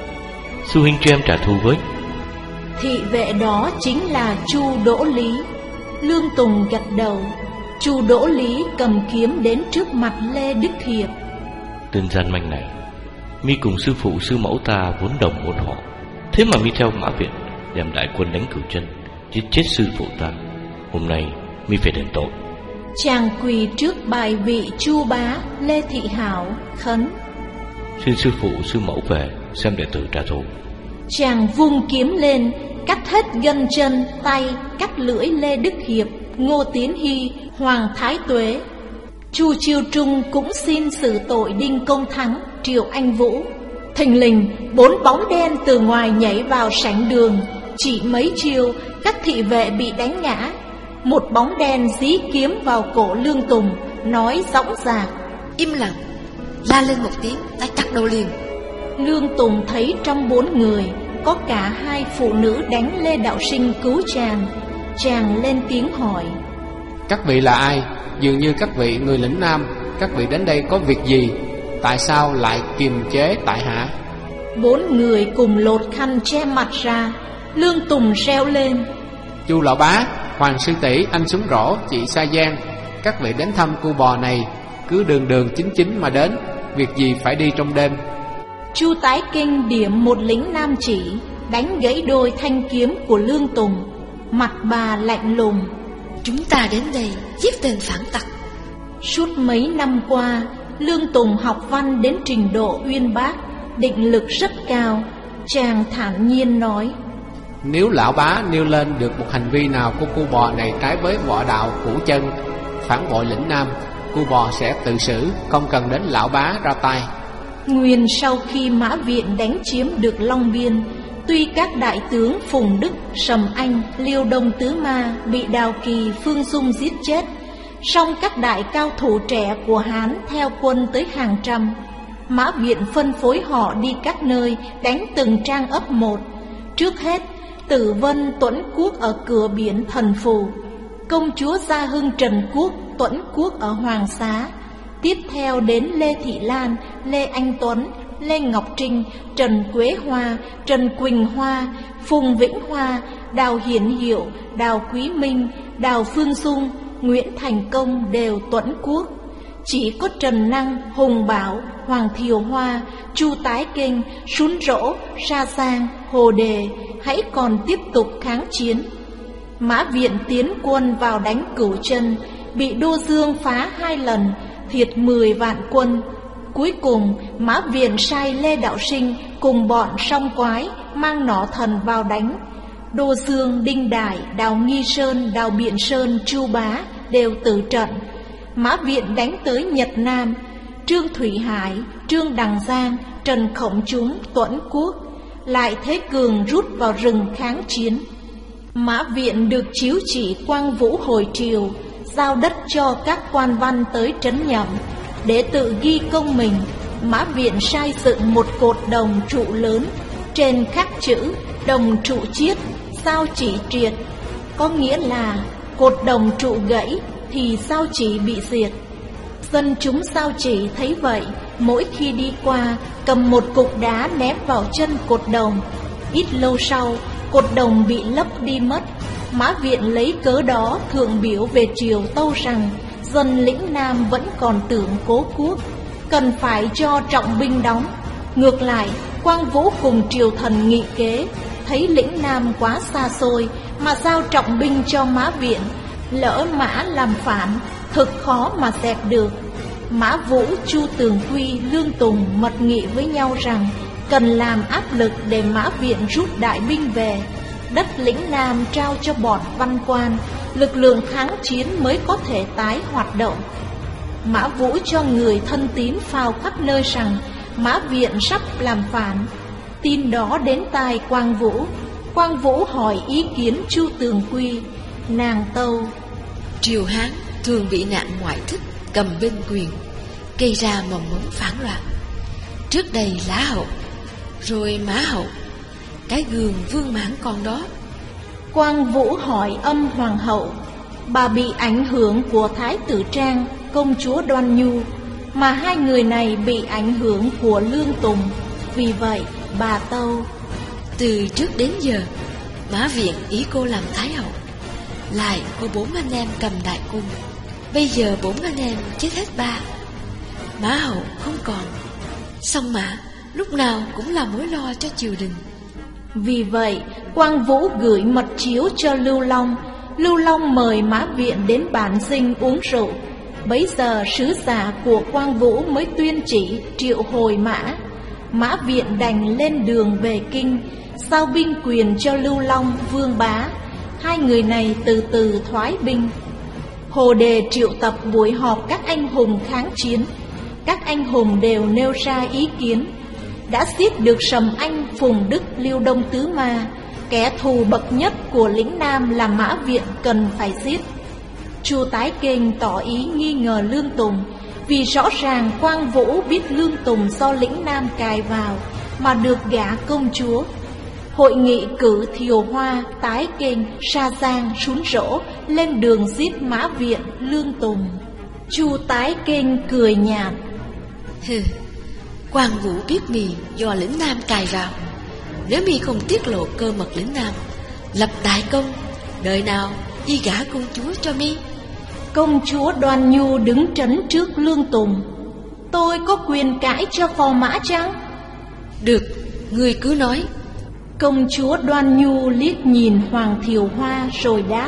Sư huynh cho em trả thù với. Thị vệ đó chính là Chu Đỗ Lý. Lương Tùng gật đầu. Chu Đỗ Lý cầm kiếm đến trước mặt Lê Đức Hiệp. Tên gian manh này, mi cùng sư phụ sư mẫu ta vốn đồng một họ, thế mà mi theo Mã Viện đem đại quân đánh Cửu Chân, giết chết sư phụ ta. Hôm nay mi phải đền tội. Chàng quỳ trước bài vị Chu bá Lê Thị Hảo khấn: Xin sư phụ sư mẫu về xem đệ tử trả thù. Chàng vung kiếm lên, cắt hết gân chân, tay, cắt lưỡi Lê Đức Hiệp, Ngô Tiến Hy, Hoàng Thái Tuế. Chu Chiêu Trung cũng xin xử tội Đinh Công Thắng, Triệu Anh Vũ. Thình lình, bốn bóng đen từ ngoài nhảy vào sảnh đường. Chỉ mấy chiêu, các thị vệ bị đánh ngã. Một bóng đen dí kiếm vào cổ Lương Tùng, nói dõng dạc: Im lặng. La lên một tiếng, ta chặt đầu liền. Lương Tùng thấy trong bốn người có cả hai phụ nữ đánh Lê Đạo Sinh cứu chàng. Chàng lên tiếng hỏi: Các vị là ai? Dường như các vị người lĩnh Nam. Các vị đến đây có việc gì? Tại sao lại kiềm chế tại hạ? Bốn người cùng lột khăn che mặt ra. Lương Tùng reo lên: Chu lão bá, Hoàng sư tỷ, anh Súng Rổ, chị Sa Giang, các vị đến thăm cu bò này cứ đường đường chính chính mà đến, việc gì phải đi trong đêm? Chu Tái Kinh điểm một lính nam chỉ, đánh gãy đôi thanh kiếm của Lương Tùng. Mặt bà lạnh lùng: Chúng ta đến đây giết tên phản tặc. Suốt mấy năm qua, Lương Tùng học văn đến trình độ uyên bác, định lực rất cao. Chàng thản nhiên nói: Nếu lão bá nêu lên được một hành vi nào của cu bò này trái với võ đạo Cửu Chân, phản bội lĩnh Nam, cu bò sẽ tự xử, không cần đến lão bá ra tay. Nguyên sau khi Mã Viện đánh chiếm được Long Biên, tuy các đại tướng Phùng Đức, Sầm Anh, Liêu Đông Tứ Ma bị Đào Kỳ, Phương Dung giết chết, song các đại cao thủ trẻ của Hán theo quân tới hàng trăm. Mã Viện phân phối họ đi các nơi, đánh từng trang ấp một. Trước hết, Tử Vân, Tuẫn Quốc ở cửa biển Thần Phù, công chúa Gia Hưng Trần Quốc, Tuẫn Quốc ở Hoàng Xá. Tiếp theo đến Lê Thị Lan, Lê Anh Tuấn, Lê Ngọc Trinh, Trần Quế Hoa, Trần Quỳnh Hoa, Phùng Vĩnh Hoa, Đào Hiển Hiệu, Đào Quý Minh, Đào Phương Dung, Nguyễn Thành Công đều Tuẫn Quốc. Chỉ có Trần Năng, Hùng Bảo, Hoàng Thiều Hoa, Chu Tái Kinh, Sún Rỗ, Sa Giang, Hồ Đề hãy còn tiếp tục kháng chiến. Mã Viện tiến quân vào đánh Cửu Chân, bị Đô Dương phá hai lần, thiệt mười vạn quân. Cuối cùng Mã Viện sai Lê Đạo Sinh cùng bọn Song Quái mang nỏ thần vào đánh. Đô Dương, Đinh Đại, Đào Nghi Sơn, Đào Biện Sơn, Chu Bá đều tử trận. Mã Viện đánh tới Nhật Nam, Trương Thủy Hải, Trương Đằng Giang, Trần Khổng Chúng, Tuẫn Quốc. Lại Thế Cường rút vào rừng kháng chiến. Mã Viện được chiếu chỉ Quang Vũ hồi triều, giao đất cho các quan văn tới trấn Nhậm. Để tự ghi công mình, Mã Viện sai dựng một cột đồng trụ lớn, trên khắc chữ đồng trụ chiết, sao chỉ triệt, có nghĩa là cột đồng trụ gãy thì sao chỉ bị diệt. Dân chúng sao chỉ thấy vậy, mỗi khi đi qua cầm một cục đá ném vào chân cột đồng. Ít lâu sau, cột đồng bị lấp đi mất. Mã Viện lấy cớ đó thượng biểu về triều tâu rằng dân lĩnh Nam vẫn còn tưởng Cố Quốc, cần phải cho trọng binh đóng. Ngược lại, Quang Vũ cùng triều thần nghị kế, thấy lĩnh Nam quá xa xôi mà giao trọng binh cho Mã Viện, lỡ Mã làm phản thực khó mà dẹp được. Mã Vũ, Chu Tường Quy, Lương Tùng mật nghị với nhau rằng cần làm áp lực để Mã Viện rút đại binh về, đất lĩnh Nam trao cho bọn văn quan, lực lượng kháng chiến mới có thể tái hoạt động. Mã Vũ cho người thân tín phao khắp nơi rằng Mã Viện sắp làm phản. Tin đó đến tai Quang Vũ. Quang Vũ hỏi ý kiến Chu Tường Quy. Nàng tâu: Triều Hán thường bị nạn ngoại thích cầm binh quyền, gây ra mầm mống phản loạn. Trước đây Lá Hậu, rồi Mã Hậu, cái gương Vương Mãn còn đó. Quang Vũ hỏi Âm Hoàng hậu. Bà bị ảnh hưởng của Thái tử Trang, công chúa Đoan Nhu, mà hai người này bị ảnh hưởng của Lương Tùng. Vì vậy bà tâu: Từ trước đến giờ Mã Viện ý cô làm Thái hậu, lại có bốn anh em cầm đại cung. Bây giờ bốn anh em chết hết ba, Mã Hậu không còn, song Mã lúc nào cũng là mối lo cho triều đình. Vì vậy Quang Vũ gửi mật chiếu cho Lưu Long. Lưu Long mời Mã Viện đến bản dinh uống rượu. Bấy giờ sứ giả của Quang Vũ mới tuyên chỉ triệu hồi Mã. Mã Viện đành lên đường về kinh, giao binh quyền cho Lưu Long, Vương Bá. Hai người này từ từ thoái binh. Hồ Đề triệu tập buổi họp các anh hùng kháng chiến. Các anh hùng đều nêu ra ý kiến. Đã giết được Sầm Anh, Phùng Đức, Liêu Đông Tứ Ma. Kẻ thù bậc nhất của lĩnh Nam là Mã Viện cần phải giết. Chu Tái Kênh tỏ ý nghi ngờ Lương Tùng, vì rõ ràng Quang Vũ biết Lương Tùng do lĩnh Nam cài vào mà được gả công chúa. Hội nghị cử Thiều Hoa, Tái Kênh, Sa Giang, Sún Rỗ lên đường giết Mã Viện, Lương Tùng. Chu Tái Kênh cười nhạt: Hừ, Quang Vũ biết mì do lĩnh Nam cài vào. Nếu mì không tiết lộ cơ mật lĩnh Nam, lập đại công, đời nào y gả công chúa cho mi. Công chúa Đoan Nhu đứng trấn trước Lương Tùng. Tôi có quyền cãi cho phò mã chăng? Được, ngươi cứ nói. Công chúa Đoan Nhu liếc nhìn Hoàng Thiều Hoa rồi đáp: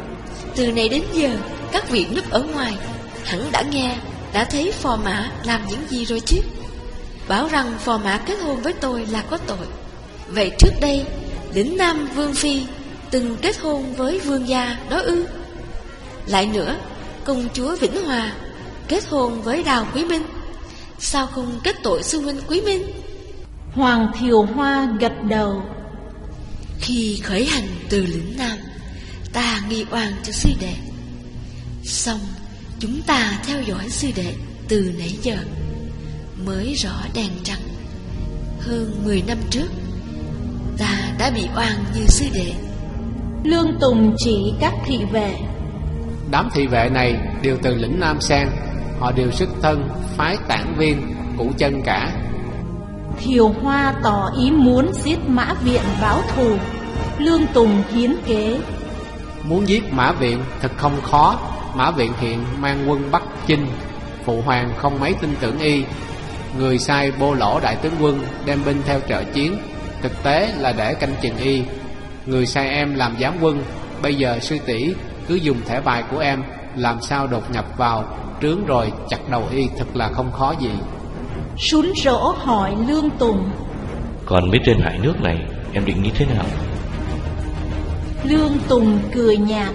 Từ này đến giờ các vị núp ở ngoài hẳn đã nghe, đã thấy phò mã làm những gì rồi chứ. Bảo rằng phò mã kết hôn với tôi là có tội. Vậy trước đây lĩnh Nam Vương Phi từng kết hôn với vương gia đó ư? Lại nữa, công chúa Vĩnh Hòa kết hôn với Đào Quý Minh, sao không kết tội sư huynh Quý Minh? Hoàng Thiều Hoa gật đầu. Khi khởi hành từ lĩnh Nam, ta nghi oan cho sư đệ. Xong chúng ta theo dõi sư đệ từ nãy giờ, mới rõ đèn trắng. Hơn mười năm trước ta đã bị oan như sư đệ. Lương Tùng chỉ các thị vệ. Đám thị vệ này đều từ lĩnh Nam sang, họ đều xuất thân phái Tản Viên, Cụ Chân cả. Thiều Hoa tỏ ý muốn giết Mã Viện báo thù. Lương Tùng hiến kế: Muốn giết Mã Viện thật không khó. Mã Viện hiện mang quân Bắc chinh, phụ hoàng không mấy tin tưởng y. Người sai Bô Lỗ đại tướng quân đem binh theo trợ chiến, thực tế là để canh chừng y. Người sai em làm giám quân. Bây giờ sư tỷ cứ dùng thẻ bài của em, làm sao đột nhập vào trướng rồi chặt đầu y thật là không khó gì. Sún Rỗ hỏi Lương Tùng: Còn mấy tên hại nước này em định nghĩ thế nào? Lương Tùng cười nhạt: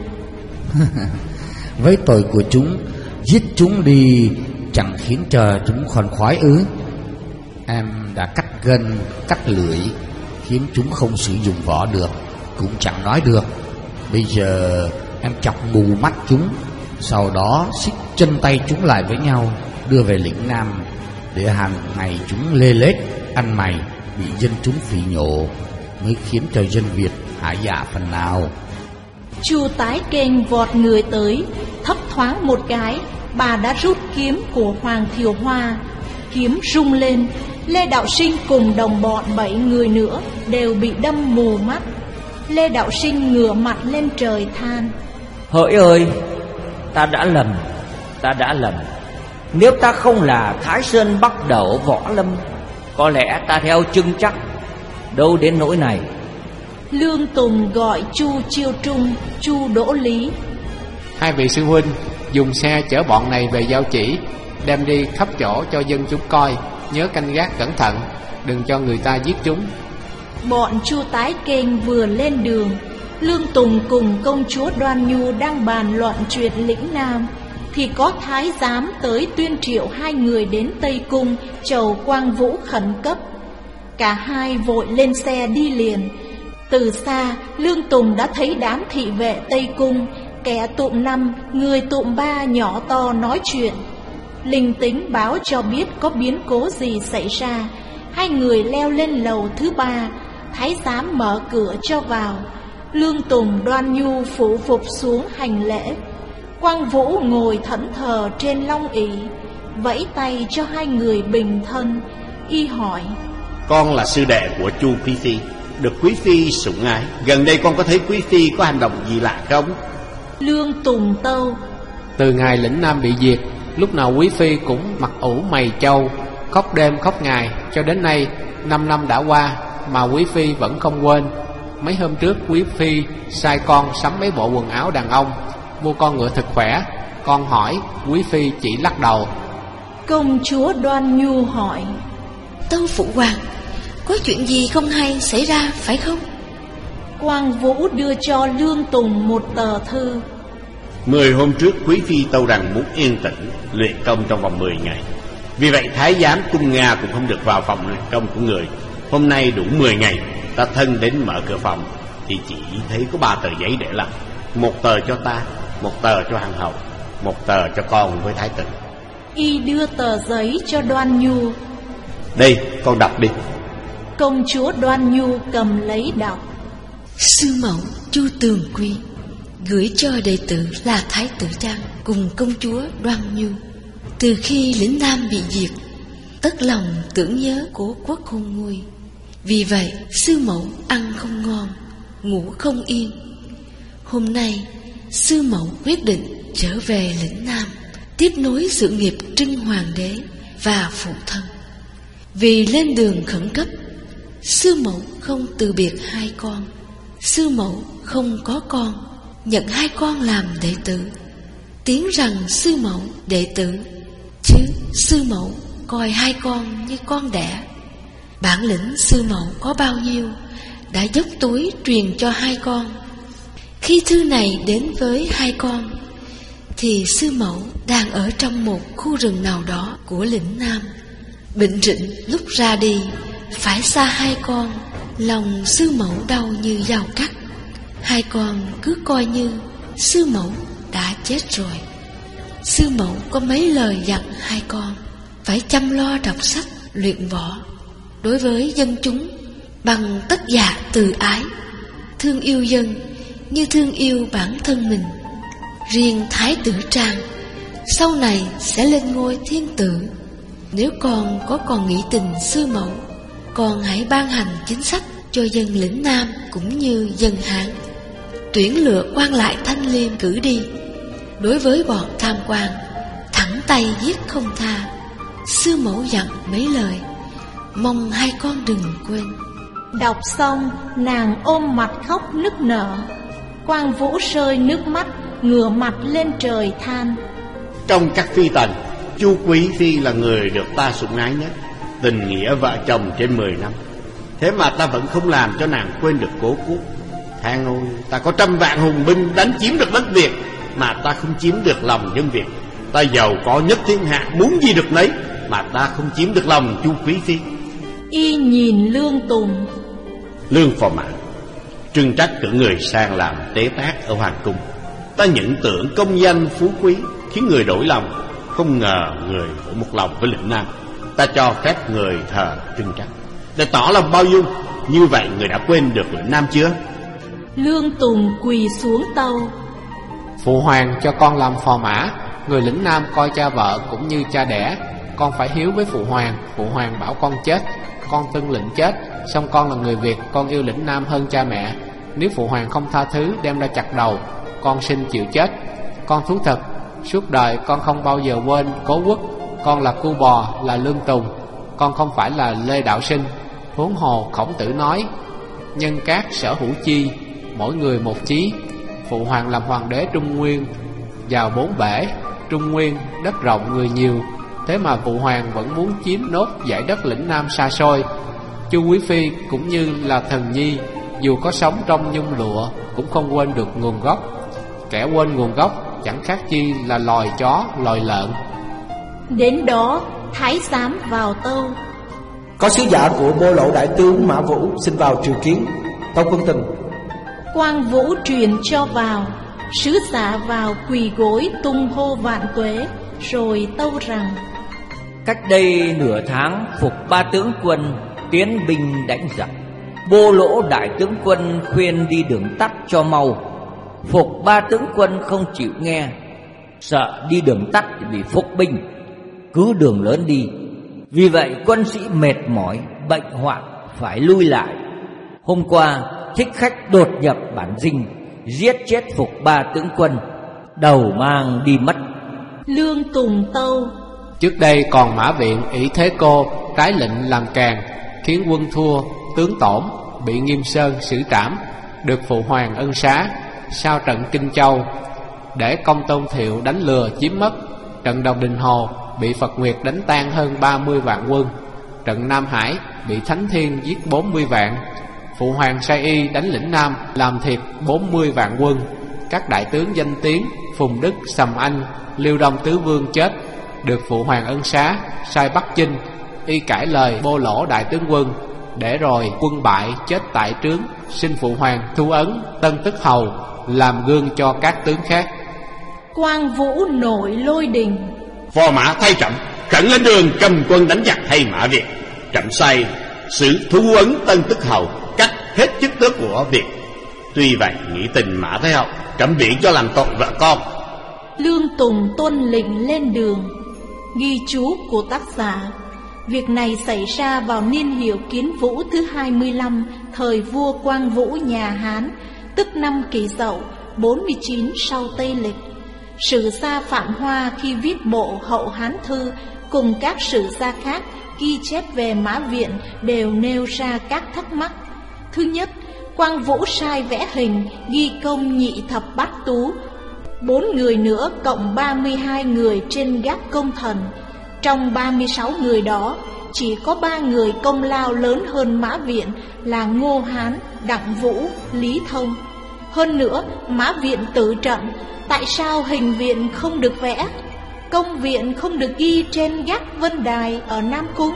Với tội của chúng, giết chúng đi chẳng khiến cho chúng khoan khoái ư? Em đã cắt gân, cắt lưỡi, khiến chúng không sử dụng võ được, cũng chẳng nói được. Bây giờ em chọc mù mắt chúng, sau đó xích chân tay chúng lại với nhau, đưa về lĩnh Nam, để hàng ngày chúng lê lết ăn mày, bị dân chúng phỉ nhổ, mới khiến cho dân Việt hả dạ phần nào. Chu Tái Kênh vọt người tới, thấp thoáng một cái, bà đã rút kiếm của Hoàng Thiều Hoa. Kiếm rung lên, Lê Đạo Sinh cùng đồng bọn bảy người nữa đều bị đâm mù mắt. Lê Đạo Sinh ngửa mặt lên trời than: Hỡi ơi, ta đã lầm, ta đã lầm. Nếu ta không là Thái Sơn Bắc Đẩu Võ Lâm, có lẽ ta theo Trưng Trắc, đâu đến nỗi này. Lương Tùng gọi Chu Chiêu Trung, Chu Đỗ Lý: Hai vị sư huynh dùng xe chở bọn này về Giao Chỉ. đem đi khắp chỗ cho dân chúng coi, nhớ canh gác cẩn thận, đừng cho người ta giết chúng. Bọn Chu Tái Kênh vừa lên đường, Lương Tùng cùng công chúa Đoan Nhu đang bàn luận chuyện lĩnh Nam, thì có thái giám tới tuyên triệu hai người đến Tây Cung chầu Quang Vũ khẩn cấp. Cả hai vội lên xe đi liền. Từ xa, Lương Tùng đã thấy đám thị vệ Tây Cung, kẻ tụm năm, người tụm ba nhỏ to nói chuyện. Linh tính báo cho biết có biến cố gì xảy ra. Hai người leo lên lầu thứ ba, thái giám mở cửa cho vào. Lương Tùng Đoan Nhu phủ phục xuống hành lễ. Quang Vũ ngồi thẫn thờ trên long ỷ, vẫy tay cho hai người bình thân. Y hỏi: Con là sư đệ của Chu Quý Phi, được Quý Phi sủng ái. Gần đây con có thấy Quý Phi có hành động gì lạ không? Lương Tùng tâu: Từ ngày lĩnh Nam bị diệt, lúc nào Quý Phi cũng mặt ủ mày trâu, khóc đêm khóc ngày, cho đến nay năm năm đã qua mà Quý Phi vẫn không quên. Mấy hôm trước Quý Phi sai con sắm mấy bộ quần áo đàn ông, mua con ngựa thật khỏe. Con hỏi, Quý Phi chỉ lắc đầu. Công chúa Đoan Nhu hỏi: Tâu phụ hoàng, có chuyện gì không hay xảy ra phải không? Quang Vũ đưa cho Lương Tùng một tờ thư. Mười hôm trước Quý Phi tâu rằng muốn yên tĩnh luyện công trong vòng mười ngày. Vì vậy thái giám cung Nga cũng không được vào phòng luyện công của người. Hôm nay đủ mười ngày, ta thân đến mở cửa phòng thì chỉ thấy có ba tờ giấy để làm. Một tờ cho ta, một tờ cho hoàng hậu, một tờ cho con với thái tử. Y đưa tờ giấy cho Đoan Nhu. Đây, con đọc đi. Công chúa Đoan Nhu cầm lấy đọc. Sư mẫu Chu Tường Quy gửi cho đệ tử là thái tử Trang cùng công chúa Đoan Nhu. Từ khi lĩnh Nam bị diệt, tất lòng tưởng nhớ cố quốc khôn nguôi. Vì vậy sư mẫu ăn không ngon, ngủ không yên. Hôm nay sư mẫu quyết định trở về lĩnh Nam, tiếp nối sự nghiệp trưng hoàng đế và phụ thân. Vì lên đường khẩn cấp, sư mẫu không từ biệt hai con. Sư mẫu không có con, nhận hai con làm đệ tử. Tiếng rằng sư mẫu đệ tử, chứ sư mẫu coi hai con như con đẻ. Bản lĩnh sư mẫu có bao nhiêu đã dốc túi truyền cho hai con. Khi thư này đến với hai con thì sư mẫu đang ở trong một khu rừng nào đó của lĩnh Nam. Bệnh rịnh lúc ra đi phải xa hai con, lòng sư mẫu đau như dao cắt. Hai con cứ coi như sư mẫu đã chết rồi. Sư mẫu có mấy lời dặn hai con phải chăm lo đọc sách, luyện võ, đối với dân chúng bằng tất dạ từ ái, thương yêu dân như thương yêu bản thân mình. Riêng thái tử Trang sau này sẽ lên ngôi thiên tử. Nếu con có còn nghĩ tình sư mẫu, con hãy ban hành chính sách cho dân lĩnh Nam cũng như dân Hán. Tuyển lựa quan lại thanh liêm cử đi. Đối với bọn tham quan, thẳng tay giết không tha. Sư mẫu dặn mấy lời, mong hai con đừng quên. Đọc xong, nàng ôm mặt khóc nức nở. Quang Vũ rơi nước mắt, ngửa mặt lên trời than: Trong các phi tần, Chu Quý Phi là người được ta sủng ái nhất. Tình nghĩa vợ chồng trên mười năm, thế mà ta vẫn không làm cho nàng quên được cố quốc. Thang ôi, ta có trăm vạn hùng binh đánh chiếm được đất Việt, mà ta không chiếm được lòng dân Việt. Ta giàu có nhất thiên hạ, muốn gì được nấy, mà ta không chiếm được lòng Chu Quý Phi. Y nhìn Lương Tùng. Lương Phò Mã, Trưng Trắc cử người sang làm tế tác ở hoàng cung. Ta nhận tưởng công danh phú quý khiến người đổi lòng, không ngờ người đổi một lòng với lĩnh Nam. Ta cho phép người thờ Trưng Trắc để tỏ lòng bao dung. Như vậy người đã quên được lĩnh Nam chưa? Lương Tùng quỳ xuống tâu: Phụ hoàng cho con làm phò mã, người lĩnh Nam coi cha vợ cũng như cha đẻ. Con phải hiếu với phụ hoàng. Phụ hoàng bảo con chết, con tuân lệnh chết. Song con là người Việt, con yêu lĩnh Nam hơn cha mẹ. Nếu phụ hoàng không tha thứ, đem ra chặt đầu, con xin chịu chết. Con thú thật, suốt đời con không bao giờ quên cố quốc. Con là cu bò, là Lương Tùng, con không phải là Lê Đạo Sinh. Huống hồ Khổng Tử nói, nhân các sở hữu chi, mỗi người một chí. Phụ hoàng làm hoàng đế Trung Nguyên, vào bốn bể. Trung Nguyên đất rộng người nhiều, Thế mà Phụ Hoàng vẫn muốn chiếm nốt dải đất lĩnh Nam xa xôi. Chu Quý Phi cũng như là Thần Nhi, dù có sống trong nhung lụa cũng không quên được nguồn gốc. Kẻ quên nguồn gốc chẳng khác chi là loài chó, loài lợn. Đến đó thái giám vào tâu: Có sứ giả của Bô Lỗ đại tướng Mã Vũ xin vào triều kiến. Tâu quân tình. Quang Vũ truyền cho vào. Sứ giả vào quỳ gối tung hô vạn tuế, rồi tâu rằng: Cách đây nửa tháng, Phục ba tướng quân tiến binh đánh giặc. Bô Lỗ đại tướng quân khuyên đi đường tắt cho mau. Phục ba tướng quân không chịu nghe, sợ đi đường tắt thì bị phục binh, cứ đường lớn đi. Vì vậy quân sĩ mệt mỏi, bệnh hoạn phải lui lại. Hôm qua thích khách đột nhập bản dinh, giết chết Phục ba tướng quân, đầu mang đi mất. Lương Tùng tâu: Trước đây còn Mã Viện ỷ thế cô trái lệnh làm càng, khiến quân thua, tướng tổn, bị Nghiêm Sơn xử trảm, được Phụ Hoàng ân xá. Sau trận Kinh Châu, để Công Tôn Thiệu đánh lừa chiếm mất. Trận Đồng Đình Hồ bị Phật Nguyệt đánh tan hơn ba mươi vạn quân. Trận Nam Hải bị Thánh Thiên giết bốn mươi vạn. Phụ Hoàng sai y đánh lĩnh Nam, làm thiệt bốn mươi vạn quân. Các đại tướng danh tiếng Phùng Đức, Sầm Anh, Liêu Đông Tứ Vương chết, được Phụ Hoàng ân xá. Sai bắt Chinh, y cãi lời Bô Lỗ đại tướng quân, để rồi quân bại chết tại trướng. Xin Phụ Hoàng thu ấn Tân Tức Hầu, làm gương cho các tướng khác. Quang Vũ nổi lôi đình: Phò mã thay Trẫm khẩn lên đường cầm quân đánh giặc thay Mã Việt. Trẫm sai sử thu ấn Tân Tức Hầu, cắt hết chức tước của Việt. Tuy vậy nghĩ tình Mã Thái Hậu, Trẫm biển cho làm tội vợ con. Lương Tùng tuân lệnh lên đường. Ghi chú của tác giả. Việc này xảy ra vào niên hiệu Kiến Vũ thứ hai mươi lăm, thời vua Quang Vũ nhà Hán, tức năm Kỷ Dậu bốn mươi chín sau Tây Lịch. Sử gia Phạm Hoa khi viết bộ Hậu Hán Thư cùng các sử gia khác ghi chép về Mã Viện đều nêu ra các thắc mắc. Thứ nhất, Quang Vũ sai vẽ hình ghi công nhị thập bát tú, bốn người nữa cộng ba mươi hai người trên gác công thần. Trong ba mươi sáu người đó, chỉ có ba người công lao lớn hơn Mã Viện là Ngô Hán, Đặng Vũ, Lý Thông. Hơn nữa, Mã Viện tử trận, tại sao hình viện không được vẽ? Công viện không được ghi trên gác vân đài ở Nam Cung?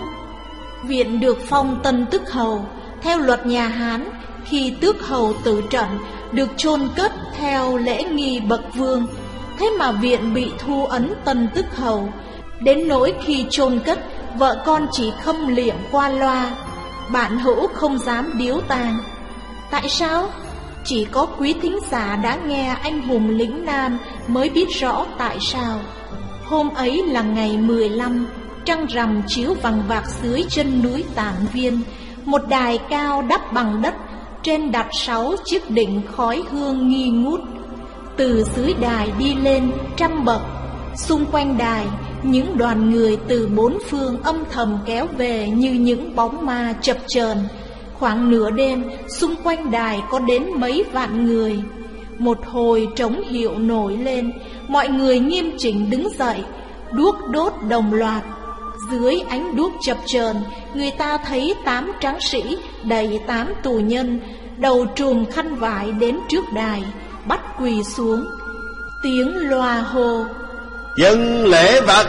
Viện được phong Tân Tức Hầu. Theo luật nhà Hán, khi tước hầu tử trận được chôn cất theo lễ nghi bậc vương. Thế mà viện bị thu ấn Tân Tức Hầu, đến nỗi khi chôn cất, vợ con chỉ khâm liệm qua loa, bạn hữu không dám điếu tang. Tại sao? Chỉ có quý thính giả đã nghe Anh Hùng Lĩnh Nam mới biết rõ tại sao. Hôm ấy là ngày mười lăm, trăng rằm chiếu vằng vạc dưới chân núi Tản Viên. Một đài cao đắp bằng đất, trên đặt sáu chiếc đỉnh khói hương nghi ngút. Từ dưới đài đi lên trăm bậc, xung quanh đài những đoàn người từ bốn phương âm thầm kéo về như những bóng ma chập chờn. Khoảng nửa đêm, xung quanh đài có đến mấy vạn người. Một hồi trống hiệu nổi lên, mọi người nghiêm chỉnh đứng dậy, đuốc đốt đồng loạt. Dưới ánh đuốc chập chờn, người ta thấy tám tráng sĩ đẩy tám tù nhân, đầu trùm khăn vải đến trước đài, bắt quỳ xuống. Tiếng loa hô: Dân lễ vật.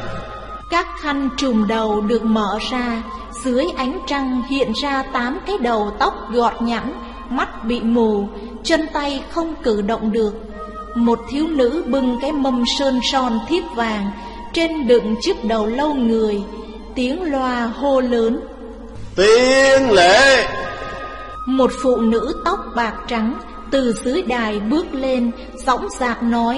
Các khăn trùm đầu được mở ra, dưới ánh trăng hiện ra tám cái đầu tóc gọt nhẵn, mắt bị mù, chân tay không cử động được. Một thiếu nữ bưng cái mâm sơn son thiếp vàng, trên đựng chiếc đầu lâu người. Tiếng loa hô lớn: Tiên lễ. Một phụ nữ tóc bạc trắng từ dưới đài bước lên, dõng dạc nói: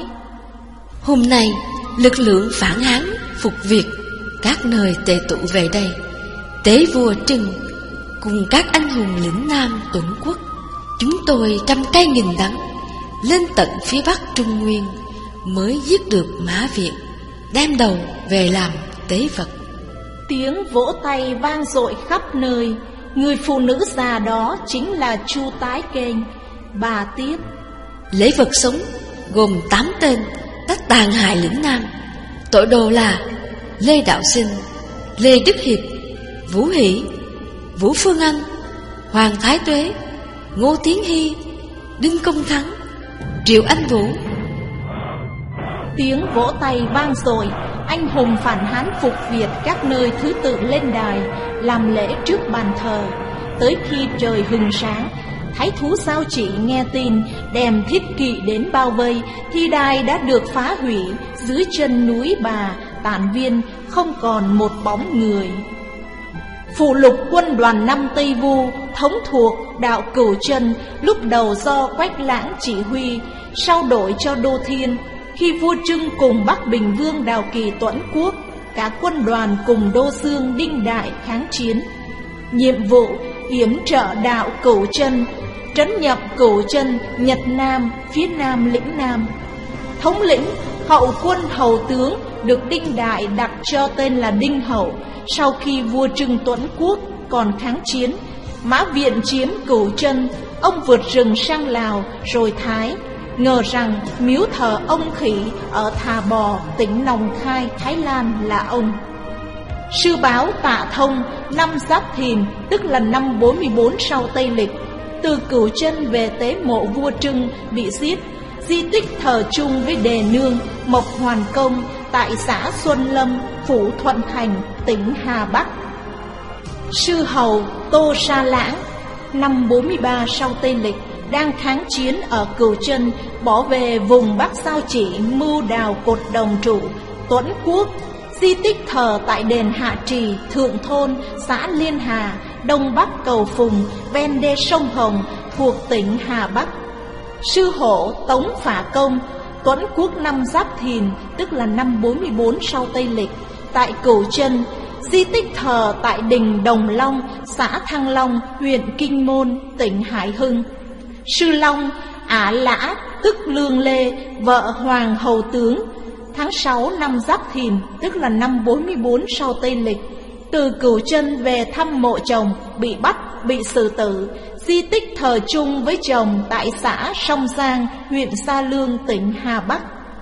Hôm nay lực lượng phản Hán phục Việt các nơi tề tụ về đây, tế vua Trừng cùng các anh hùng lĩnh Nam tuẫn quốc. Chúng tôi trăm cây nghìn đắng lên tận phía bắc Trung Nguyên, mới giết được Mã Viện, đem đầu về làm tế vật. Tiếng vỗ tay vang dội khắp nơi. Người phụ nữ già đó chính là Chu Tái Kênh. Bà tiếp: Lễ vật sống gồm tám tên đã tàn hại lĩnh Nam, tội đồ là Lê Đạo Sinh, Lê Đức Hiệp, Vũ Hỷ, Vũ Phương Anh, Hoàng Thái Tuế, Ngô Tiến Hy, Đinh Công Thắng, Triệu Anh Vũ. Tiếng vỗ tay vang dội, anh hùng phản Hán phục Việt các nơi thứ tự lên đài làm lễ trước bàn thờ. Tới khi trời hừng sáng, thái thú Giao Chỉ nghe tin đem thiết kỵ đến bao vây thì đài đã được phá hủy. Dưới chân núi Bà Tản Viên không còn một bóng người. Phụ lục quân đoàn năm Tây Vu thống thuộc đạo Cửu Chân lúc đầu do Quách Lãng chỉ huy, sau đổi cho Đô Thiên. Khi vua Trưng cùng Bắc Bình Vương Đào Kỳ Tuẫn Quốc, cả quân đoàn cùng Đô Dương Đinh Đại kháng chiến. Nhiệm vụ yểm trợ đạo Cửu Chân, trấn nhập Cửu Chân Nhật Nam, phía Nam lĩnh Nam. Thống lĩnh hậu quân hầu tướng được Đinh Đại đặt cho tên là Đinh Hậu. Sau khi vua Trưng Tuẫn Quốc còn kháng chiến, Mã Viện chiếm Cửu Chân, ông vượt rừng sang Lào rồi Thái. Ngờ rằng miếu thờ ông khỉ ở Thà Bò, tỉnh Nong Khai, Thái Lan là ông. Sư báo Tạ Thông năm Giáp Thìn, tức là năm bốn mươi bốn sau Tây Lịch, từ Cửu Chân về tế mộ vua Trưng bị giết. Di tích thờ chung với Đề Nương, Mộc Hoàn Công tại xã Xuân Lâm, phủ Thuận Thành, tỉnh Hà Bắc. Sư hầu Tô Sa Lãng năm bốn mươi ba sau Tây Lịch đang kháng chiến ở Cửu Chân, bỏ về vùng Bắc Giao Chỉ mưu đào cột đồng trụ Tuẫn Quốc. Di tích thờ tại đền Hạ Trì, Thượng Thôn, xã Liên Hà, Đông Bắc Cầu Phùng, ven đê sông Hồng, thuộc tỉnh Hà Bắc. Sư hổ Tống Phả Công Tuẫn Quốc năm Giáp Thìn, tức là năm bốn mươi bốn sau Tây Lịch, tại Cửu Chân. Di tích thờ tại đình Đồng Long, xã Thăng Long, huyện Kinh Môn, tỉnh Hải Hưng. Sư Long Ả Lã, tức Lương Lê, vợ Hoàng hầu tướng, tháng sáu năm Giáp Thìn, tức là năm bốn mươi bốn sau Tây Lịch, từ Cửu Chân về thăm mộ chồng, bị bắt, bị xử tử. Di tích thờ chung với chồng tại xã Song Giang, huyện Sa Lương, tỉnh Hà Bắc.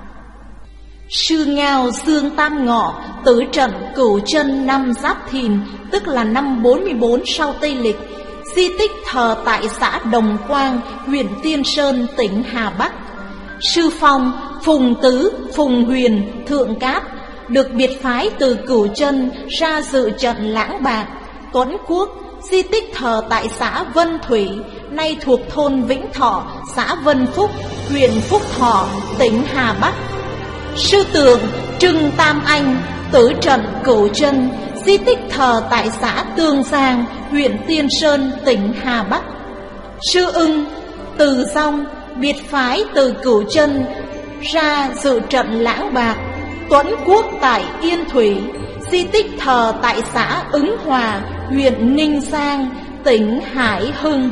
Sư Ngao Dương Tam Ngọ tử trận Cửu Chân năm Giáp Thìn, tức là năm bốn mươi bốn sau Tây Lịch. Di tích thờ tại xã Đồng Quang, huyện Tiên Sơn, tỉnh Hà Bắc. Sư Phong Phùng Tứ, Phùng Huyền, Thượng Cát được biệt phái từ Cửu Chân ra dự trận Lãng Bạc, Tuẫn Quốc. Di tích thờ tại xã Vân Thủy, nay thuộc thôn Vĩnh Thọ, xã Vân Phúc, huyện Phúc Thọ, tỉnh Hà Bắc. Sư Tượng Trưng Tam Anh tử trận Cửu Chân. Di tích thờ tại xã Tương Giang, huyện Tiên Sơn, tỉnh Hà Bắc. Sư Ưng Từ Dông biệt phái từ Cửu Chân ra dự trận Lãng Bạc, Tuẫn Quốc tại Yên Thủy. Di tích thờ tại xã Ứng Hòa, huyện Ninh Giang, tỉnh Hải Hưng.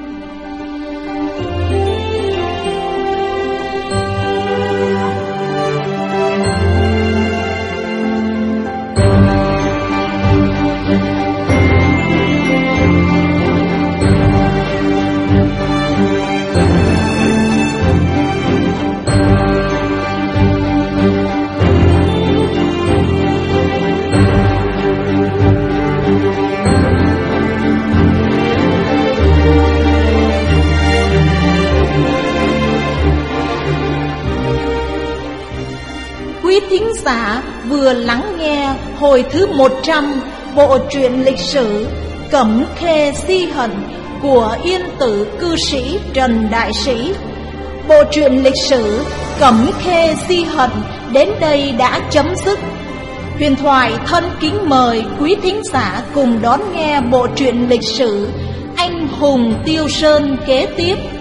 Thính giả vừa lắng nghe hồi thứ một trăm bộ truyện lịch sử Cẩm Khê Si Hận của Yên Tử cư sĩ Trần Đại Sĩ. Bộ truyện lịch sử Cẩm Khê Si Hận đến đây đã chấm dứt. Huyền Thoại thân kính mời quý thính giả cùng đón nghe bộ truyện lịch sử Anh Hùng Tiêu Sơn kế tiếp.